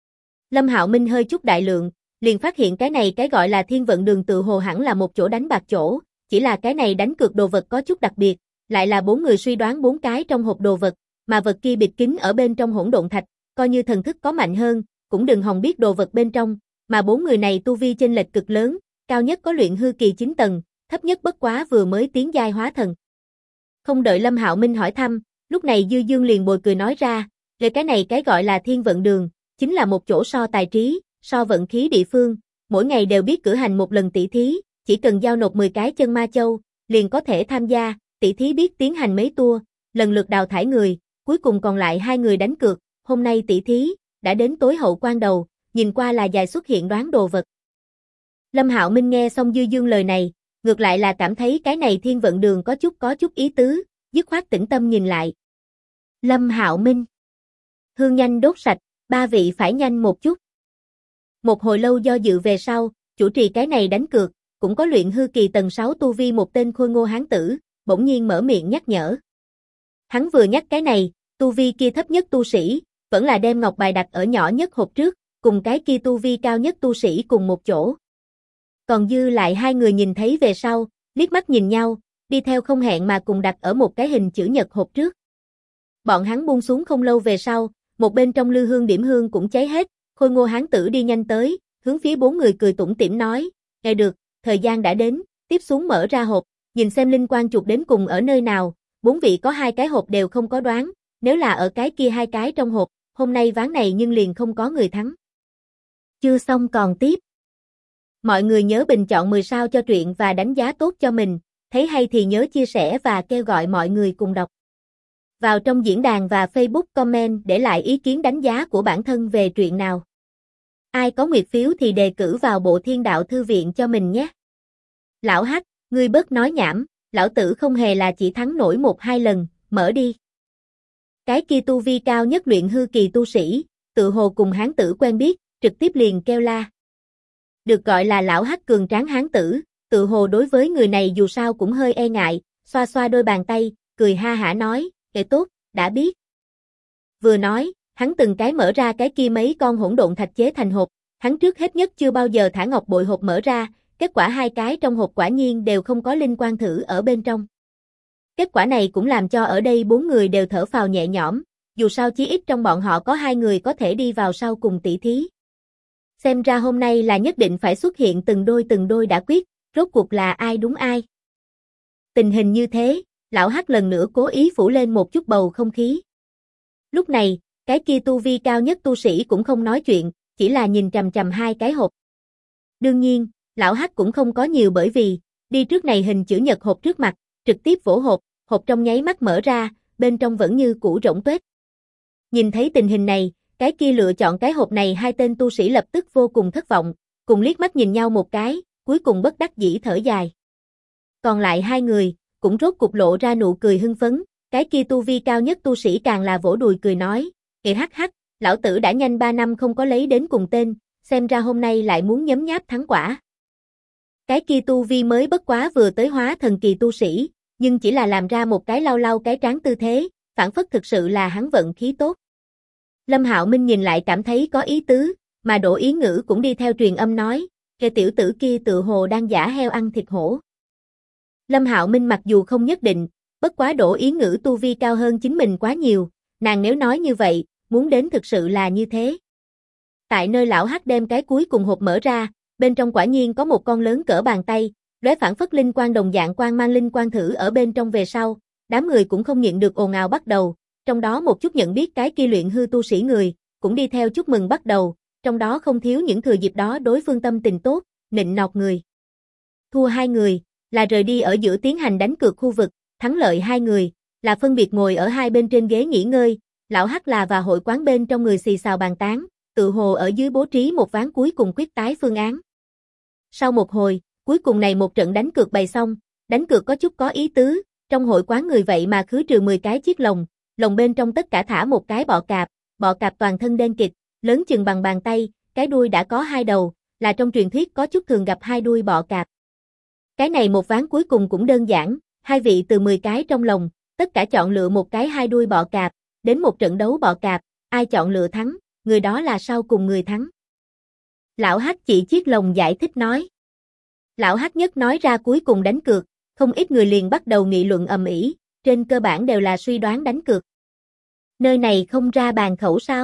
Lâm Hạo Minh hơi chút đại lượng, liền phát hiện cái này cái gọi là thiên vận đường tự hồ hẳn là một chỗ đánh bạc chỗ, chỉ là cái này đánh cược đồ vật có chút đặc biệt, lại là 4 người suy đoán 4 cái trong hộp đồ vật, mà vật kia bịt kín ở bên trong hỗn độn thạch, coi như thần thức có mạnh hơn, cũng đừng hòng biết đồ vật bên trong, mà 4 người này tu vi chênh lệch cực lớn, cao nhất có luyện hư kỳ 9 tầng, thấp nhất bất quá vừa mới tiến giai hóa thần. Không đợi Lâm Hạo Minh hỏi thăm, lúc này Dư Dương liền bồi cười nói ra, về cái này cái gọi là thiên vận đường, chính là một chỗ so tài trí, so vận khí địa phương, mỗi ngày đều biết cử hành một lần tỷ thí, chỉ cần giao nộp 10 cái chân ma châu, liền có thể tham gia, tỷ thí biết tiến hành mấy tour, lần lượt đào thải người, cuối cùng còn lại 2 người đánh cược, hôm nay tỷ thí, đã đến tối hậu quan đầu, nhìn qua là dài xuất hiện đoán đồ vật. Lâm Hạo Minh nghe xong Dư Dương lời này, ngược lại là cảm thấy cái này thiên vận đường có chút ý tứ, dứt khoát tĩnh tâm nhìn lại. Lâm Hạo Minh. Hương nhanh đốt sạch, 3 vị phải nhanh một chút. Một hồi lâu do dự về sau, chủ trì cái này đánh cược, cũng có luyện hư kỳ tầng 6 tu vi một tên khôi ngô hán tử, bỗng nhiên mở miệng nhắc nhở. Hắn vừa nhắc cái này, tu vi kia thấp nhất tu sĩ, vẫn là đem ngọc bài đặt ở nhỏ nhất hộp trước, cùng cái kia tu vi cao nhất tu sĩ cùng một chỗ. Còn dư lại 2 người nhìn thấy về sau, liếc mắt nhìn nhau, đi theo không hẹn mà cùng đặt ở một cái hình chữ nhật hộp trước. Bọn hắn buông xuống không lâu về sau, một bên trong lư hương điểm hương cũng cháy hết, khôi ngô hán tử đi nhanh tới, hướng phía 4 người cười tủm tỉm nói, nghe được, thời gian đã đến, tiếp xuống mở ra hộp, nhìn xem linh quan chuột đếm cùng ở nơi nào, 4 vị có 2 cái hộp đều không có đoán, nếu là ở cái kia 2 cái trong hộp, hôm nay ván này nhưng liền không có người thắng. Chưa xong còn tiếp. Mọi người nhớ bình chọn 10 sao cho truyện và đánh giá tốt cho mình, thấy hay thì nhớ chia sẻ và kêu gọi mọi người cùng đọc. Vào trong diễn đàn và Facebook comment để lại ý kiến đánh giá của bản thân về truyện nào. Ai có nguyệt phiếu thì đề cử vào bộ Thiên Đạo Thư Viện cho mình nhé. Lão Hắc, ngươi bớt nói nhảm, lão tử không hề là chỉ thắng nổi 1-2 lần, mở đi. Cái kia tu vi cao nhất luyện hư kỳ tu sĩ, tự hồ cùng hán tử quen biết, trực tiếp liền kêu la. Được gọi là lão Hắc cường tráng hán tử, tự hồ đối với người này dù sao cũng hơi e ngại, xoa xoa đôi bàn tay, cười ha hả nói, kệ tốt, đã biết. Vừa nói, hắn từng cái mở ra cái kia mấy con hỗn độn thạch chế thành hộp, hắn trước hết nhất chưa bao giờ thả ngọc bội hộp mở ra, kết quả 2 cái trong hộp quả nhiên đều không có linh quan thử ở bên trong. Kết quả này cũng làm cho ở đây 4 người đều thở phào nhẹ nhõm, dù sao chí ít trong bọn họ có 2 người có thể đi vào sau cùng tỷ thí. Xem ra hôm nay là nhất định phải xuất hiện từng đôi đã quyết, rốt cuộc là ai đúng ai. Tình hình như thế, lão Hắc lần nữa cố ý phủ lên một chút bầu không khí. Lúc này, cái kia tu vi cao nhất tu sĩ cũng không nói chuyện, chỉ là nhìn chằm chằm 2 cái hộp. Đương nhiên, lão Hắc cũng không có nhiều bởi vì, đi trước này hình chữ nhật hộp trước mặt, trực tiếp vỗ hộp, hộp trong nháy mắt mở ra, bên trong vẫn như cũ rỗng tuếch. Nhìn thấy tình hình này, cái kia lựa chọn cái hộp này 2 tên tu sĩ lập tức vô cùng thất vọng, cùng liếc mắt nhìn nhau một cái, cuối cùng bất đắc dĩ thở dài. Còn lại 2 người, cũng rốt cục lộ ra nụ cười hưng phấn, cái kia tu vi cao nhất tu sĩ càng là vỗ đùi cười nói, kìa hắc hắc, lão tử đã nhanh 3 năm không có lấy đến cùng tên, xem ra hôm nay lại muốn nhấm nháp thắng quả. Cái kia tu vi mới bất quá vừa tới hóa thần kỳ tu sĩ, nhưng chỉ là làm ra một cái lau lau cái trán tư thế, phản phất thực sự là hắn vận khí tốt. Lâm Hạo Minh nhìn lại cảm thấy có ý tứ, mà Đỗ Ý Ngữ cũng đi theo truyền âm nói, kìa tiểu tử kia tự hồ đang giả heo ăn thịt hổ. Lâm Hạo Minh mặc dù không nhất định, bất quá Đỗ Ý Ngữ tu vi cao hơn chính mình quá nhiều, nàng nếu nói như vậy, muốn đến thực sự là như thế. Tại nơi lão Hắc đem cái cuối cùng hộp mở ra, bên trong quả nhiên có một con lớn cỡ bàn tay, lóe phản phất linh quang đồng dạng quang mang linh quang thử ở bên trong về sau, đám người cũng không nhịn được ồn ào bắt đầu, trong đó một chút nhận biết cái kia luyện hư tu sĩ người, cũng đi theo chúc mừng bắt đầu, trong đó không thiếu những thừa dịp đó đối phương tâm tình tốt, nịnh nọt người. Thua 2 người, là rời đi ở giữa tiến hành đánh cược khu vực, thắng lợi 2 người, là phân biệt ngồi ở 2 bên trên ghế nghỉ ngơi, Lão Hắc là và hội quán bên trong người xì xào bàn tán, tự hồ ở dưới bố trí một ván cuối cùng quyết tái phương án. Sau một hồi, cuối cùng này một trận đánh cược bày xong, đánh cược có chút có ý tứ, trong hội quán người vậy mà khứ trừ 10 cái chiếc lồng, lồng bên trong tất cả thả một cái bọ cạp toàn thân đen kịt, lớn chừng bằng bàn tay, cái đuôi đã có 2 đầu, là trong truyền thuyết có chút thường gặp 2 đuôi bọ cạp. Cái này một ván cuối cùng cũng đơn giản, hai vị từ 10 cái trong lồng, tất cả chọn lựa một cái 2 đuôi bọ cạp, đến một trận đấu bọ cạp, ai chọn lựa thắng, người đó là sau cùng người thắng. Lão Hắc chỉ chiếc lồng giải thích nói. Lão Hắc nhất nói ra cuối cùng đánh cược, không ít người liền bắt đầu nghị luận ầm ĩ, trên cơ bản đều là suy đoán đánh cược. Nơi này không ra bàn khẩu sao?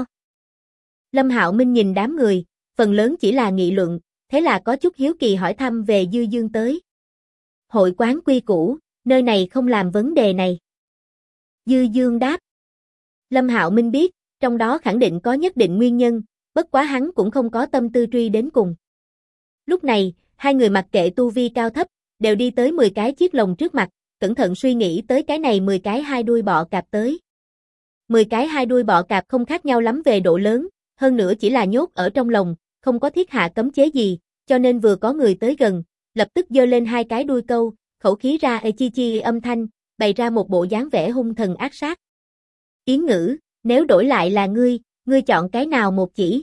Lâm Hạo Minh nhìn đám người, phần lớn chỉ là nghị luận, thế là có chút hiếu kỳ hỏi thăm về Dư Dương tới. Hội quán quy củ, nơi này không làm vấn đề này. Dư Dương đáp. Lâm Hạo Minh biết, trong đó khẳng định có nhất định nguyên nhân, bất quá hắn cũng không có tâm tư truy đến cùng. Lúc này, hai người mặc kệ tu vi cao thấp, đều đi tới 10 cái chiếc lồng trước mặt, cẩn thận suy nghĩ tới cái này 10 cái 2 đuôi bọ cạp tới. 10 cái 2 đuôi bọ cạp không khác nhau lắm về độ lớn, hơn nữa chỉ là nhốt ở trong lồng, không có thiết hạ cấm chế gì, cho nên vừa có người tới gần, lập tức giơ lên 2 cái đuôi câu, khẩu khí ra chi chi âm thanh, bày ra một bộ dáng vẻ hung thần ác sát. Yến Ngữ, nếu đổi lại là ngươi chọn cái nào một chỉ?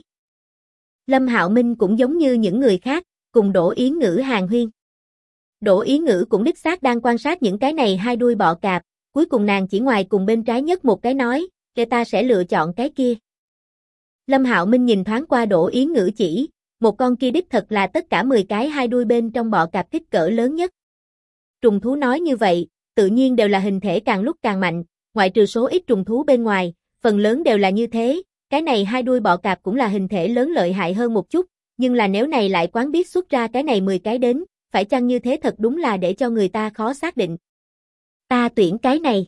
Lâm Hạo Minh cũng giống như những người khác, cùng Đỗ Yến Ngữ hàn huyên. Đỗ Yến Ngữ cũng đích xác đang quan sát những cái này 2 đuôi bọ cạp, cuối cùng nàng chỉ ngoài cùng bên trái nhất một cái nói, kẻ ta sẽ lựa chọn cái kia. Lâm Hạo Minh nhìn thoáng qua Đỗ Yến Ngữ chỉ, một con kia đích thật là tất cả 10 cái 2 đuôi bên trong bọ cạp kích cỡ lớn nhất. Trùng thú nói như vậy, tự nhiên đều là hình thể càng lúc càng mạnh, ngoại trừ số ít trùng thú bên ngoài, phần lớn đều là như thế, cái này 2 đuôi bọ cạp cũng là hình thể lớn lợi hại hơn một chút, nhưng là nếu này lại quán biết xuất ra cái này 10 cái đến, phải chăng như thế thật đúng là để cho người ta khó xác định. Ta tuyển cái này.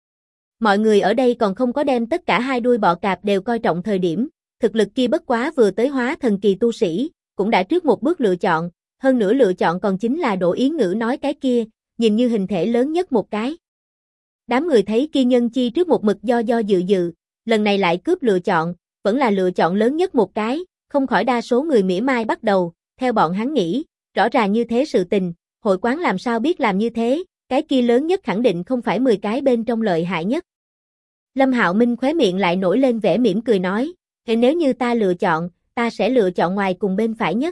Mọi người ở đây còn không có đem tất cả 2 đuôi bọ cạp đều coi trọng thời điểm, thực lực kia bất quá vừa tới hóa thần kỳ tu sĩ, cũng đã trước một bước lựa chọn, hơn nữa lựa chọn còn chính là Đỗ Yến Ngữ nói cái kia, nhìn như hình thể lớn nhất một cái. Đám người thấy kia nhân chi trước một mực do dự, lần này lại cướp lựa chọn, vẫn là lựa chọn lớn nhất một cái, không khỏi đa số người mỉa mai bắt đầu, theo bọn hắn nghĩ, rõ ràng như thế sự tình, hội quán làm sao biết làm như thế, cái kia lớn nhất khẳng định không phải 10 cái bên trong lợi hại nhất. Lâm Hạo Minh khóe miệng lại nổi lên vẻ mỉm cười nói, nếu như ta lựa chọn, ta sẽ lựa chọn ngoài cùng bên phải nhất.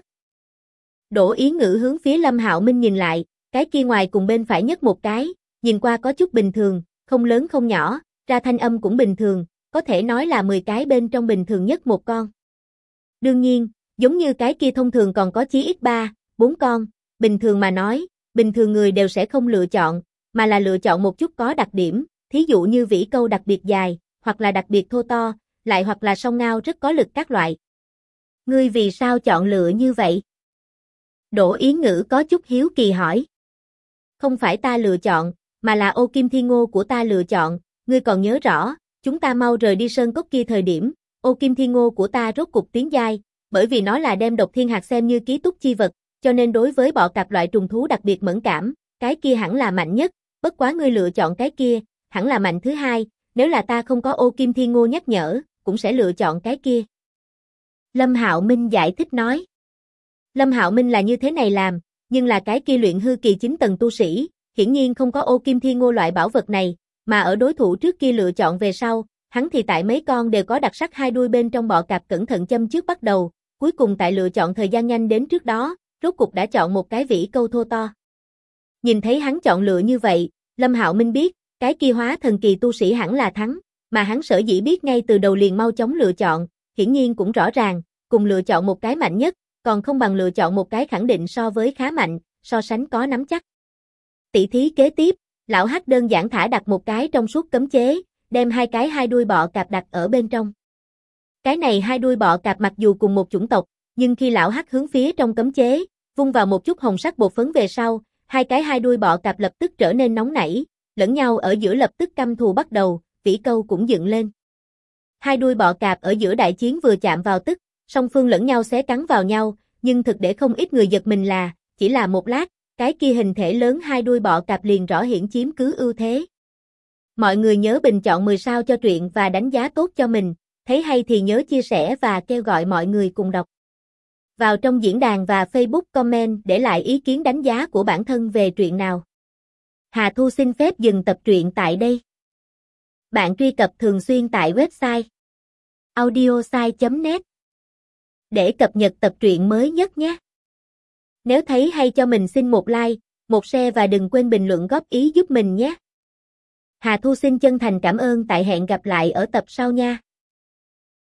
Đỗ Yến Ngữ hướng phía Lâm Hạo Minh nhìn lại, cái kia ngoài cùng bên phải nhất một cái, nhìn qua có chút bình thường, không lớn không nhỏ, ra thanh âm cũng bình thường, có thể nói là 10 cái bên trong bình thường nhất một con. Đương nhiên, giống như cái kia thông thường còn có chí ít 3, 4 con, bình thường mà nói, bình thường người đều sẽ không lựa chọn, mà là lựa chọn một chút có đặc điểm, thí dụ như vĩ câu đặc biệt dài, hoặc là đặc biệt thô to, lại hoặc là song ngao rất có lực các loại. Ngươi vì sao chọn lựa như vậy? Đỗ Yến Ngữ có chút hiếu kỳ hỏi. Không phải ta lựa chọn, mà là Ô Kim Thiên Ngô của ta lựa chọn, ngươi còn nhớ rõ, chúng ta mau rời đi sơn cốc kia thời điểm, Ô Kim Thiên Ngô của ta rốt cục tiến giai, bởi vì nó là đem độc thiên hạt xem như ký túc chi vật, cho nên đối với bọ cạp loại trùng thú đặc biệt mẫn cảm, cái kia hẳn là mạnh nhất, bất quá ngươi lựa chọn cái kia, hẳn là mạnh thứ hai, nếu là ta không có Ô Kim Thiên Ngô nhắc nhở, cũng sẽ lựa chọn cái kia. Lâm Hạo Minh giải thích nói. Lâm Hạo Minh là như thế này làm, nhưng là cái kia luyện hư kỳ 9 tầng tu sĩ, hiển nhiên không có Ô Kim Thiên Ngô loại bảo vật này, mà ở đối thủ trước kia lựa chọn về sau, hắn thì tại mấy con đều có đặc sắc 2 đuôi bên trong bọ cạp cẩn thận châm trước bắt đầu, cuối cùng tại lựa chọn thời gian nhanh đến trước đó, rốt cục đã chọn một cái vĩ câu thô to. Nhìn thấy hắn chọn lựa như vậy, Lâm Hạo Minh biết, cái kia hóa thần kỳ tu sĩ hẳn là thắng, mà hắn sở dĩ biết ngay từ đầu liền mau chóng lựa chọn, hiển nhiên cũng rõ ràng, cùng lựa chọn một cái mạnh nhất, còn không bằng lựa chọn một cái khẳng định so với khá mạnh, so sánh có nắm chắc. Tỷ thí kế tiếp, lão Hắc đơn giản thả đặt một cái trong suốt cấm chế, đem 2 cái 2 đuôi bọ cạp đặt ở bên trong. Cái này 2 đuôi bọ cạp mặc dù cùng một chủng tộc, nhưng khi lão Hắc hướng phía trong cấm chế, vung vào một chút hồng sắc bột phấn về sau, 2 cái 2 đuôi bọ cạp lập tức trở nên nóng nảy, lẫn nhau ở giữa lập tức căm thù bắt đầu, vĩ câu cũng dựng lên. 2 đuôi bọ cạp ở giữa đại chiến vừa chạm vào tức, song phương lẫn nhau xé cắn vào nhau, nhưng thực để không ít người giật mình là, chỉ là một lát, cái kia hình thể lớn 2 đuôi bọ cạp liền rõ hiển chiếm cứ ưu thế. Mọi người nhớ bình chọn 10 sao cho truyện và đánh giá tốt cho mình, thấy hay thì nhớ chia sẻ và kêu gọi mọi người cùng đọc. Vào trong diễn đàn và Facebook comment để lại ý kiến đánh giá của bản thân về truyện nào. Hà Thu xin phép dừng tập truyện tại đây. Bạn truy cập thường xuyên tại website audiosai.net để cập nhật tập truyện mới nhất nhé. Nếu thấy hay cho mình xin một like, một share và đừng quên bình luận góp ý giúp mình nhé. Hà Thu xin chân thành cảm ơn, tại hẹn gặp lại ở tập sau nha.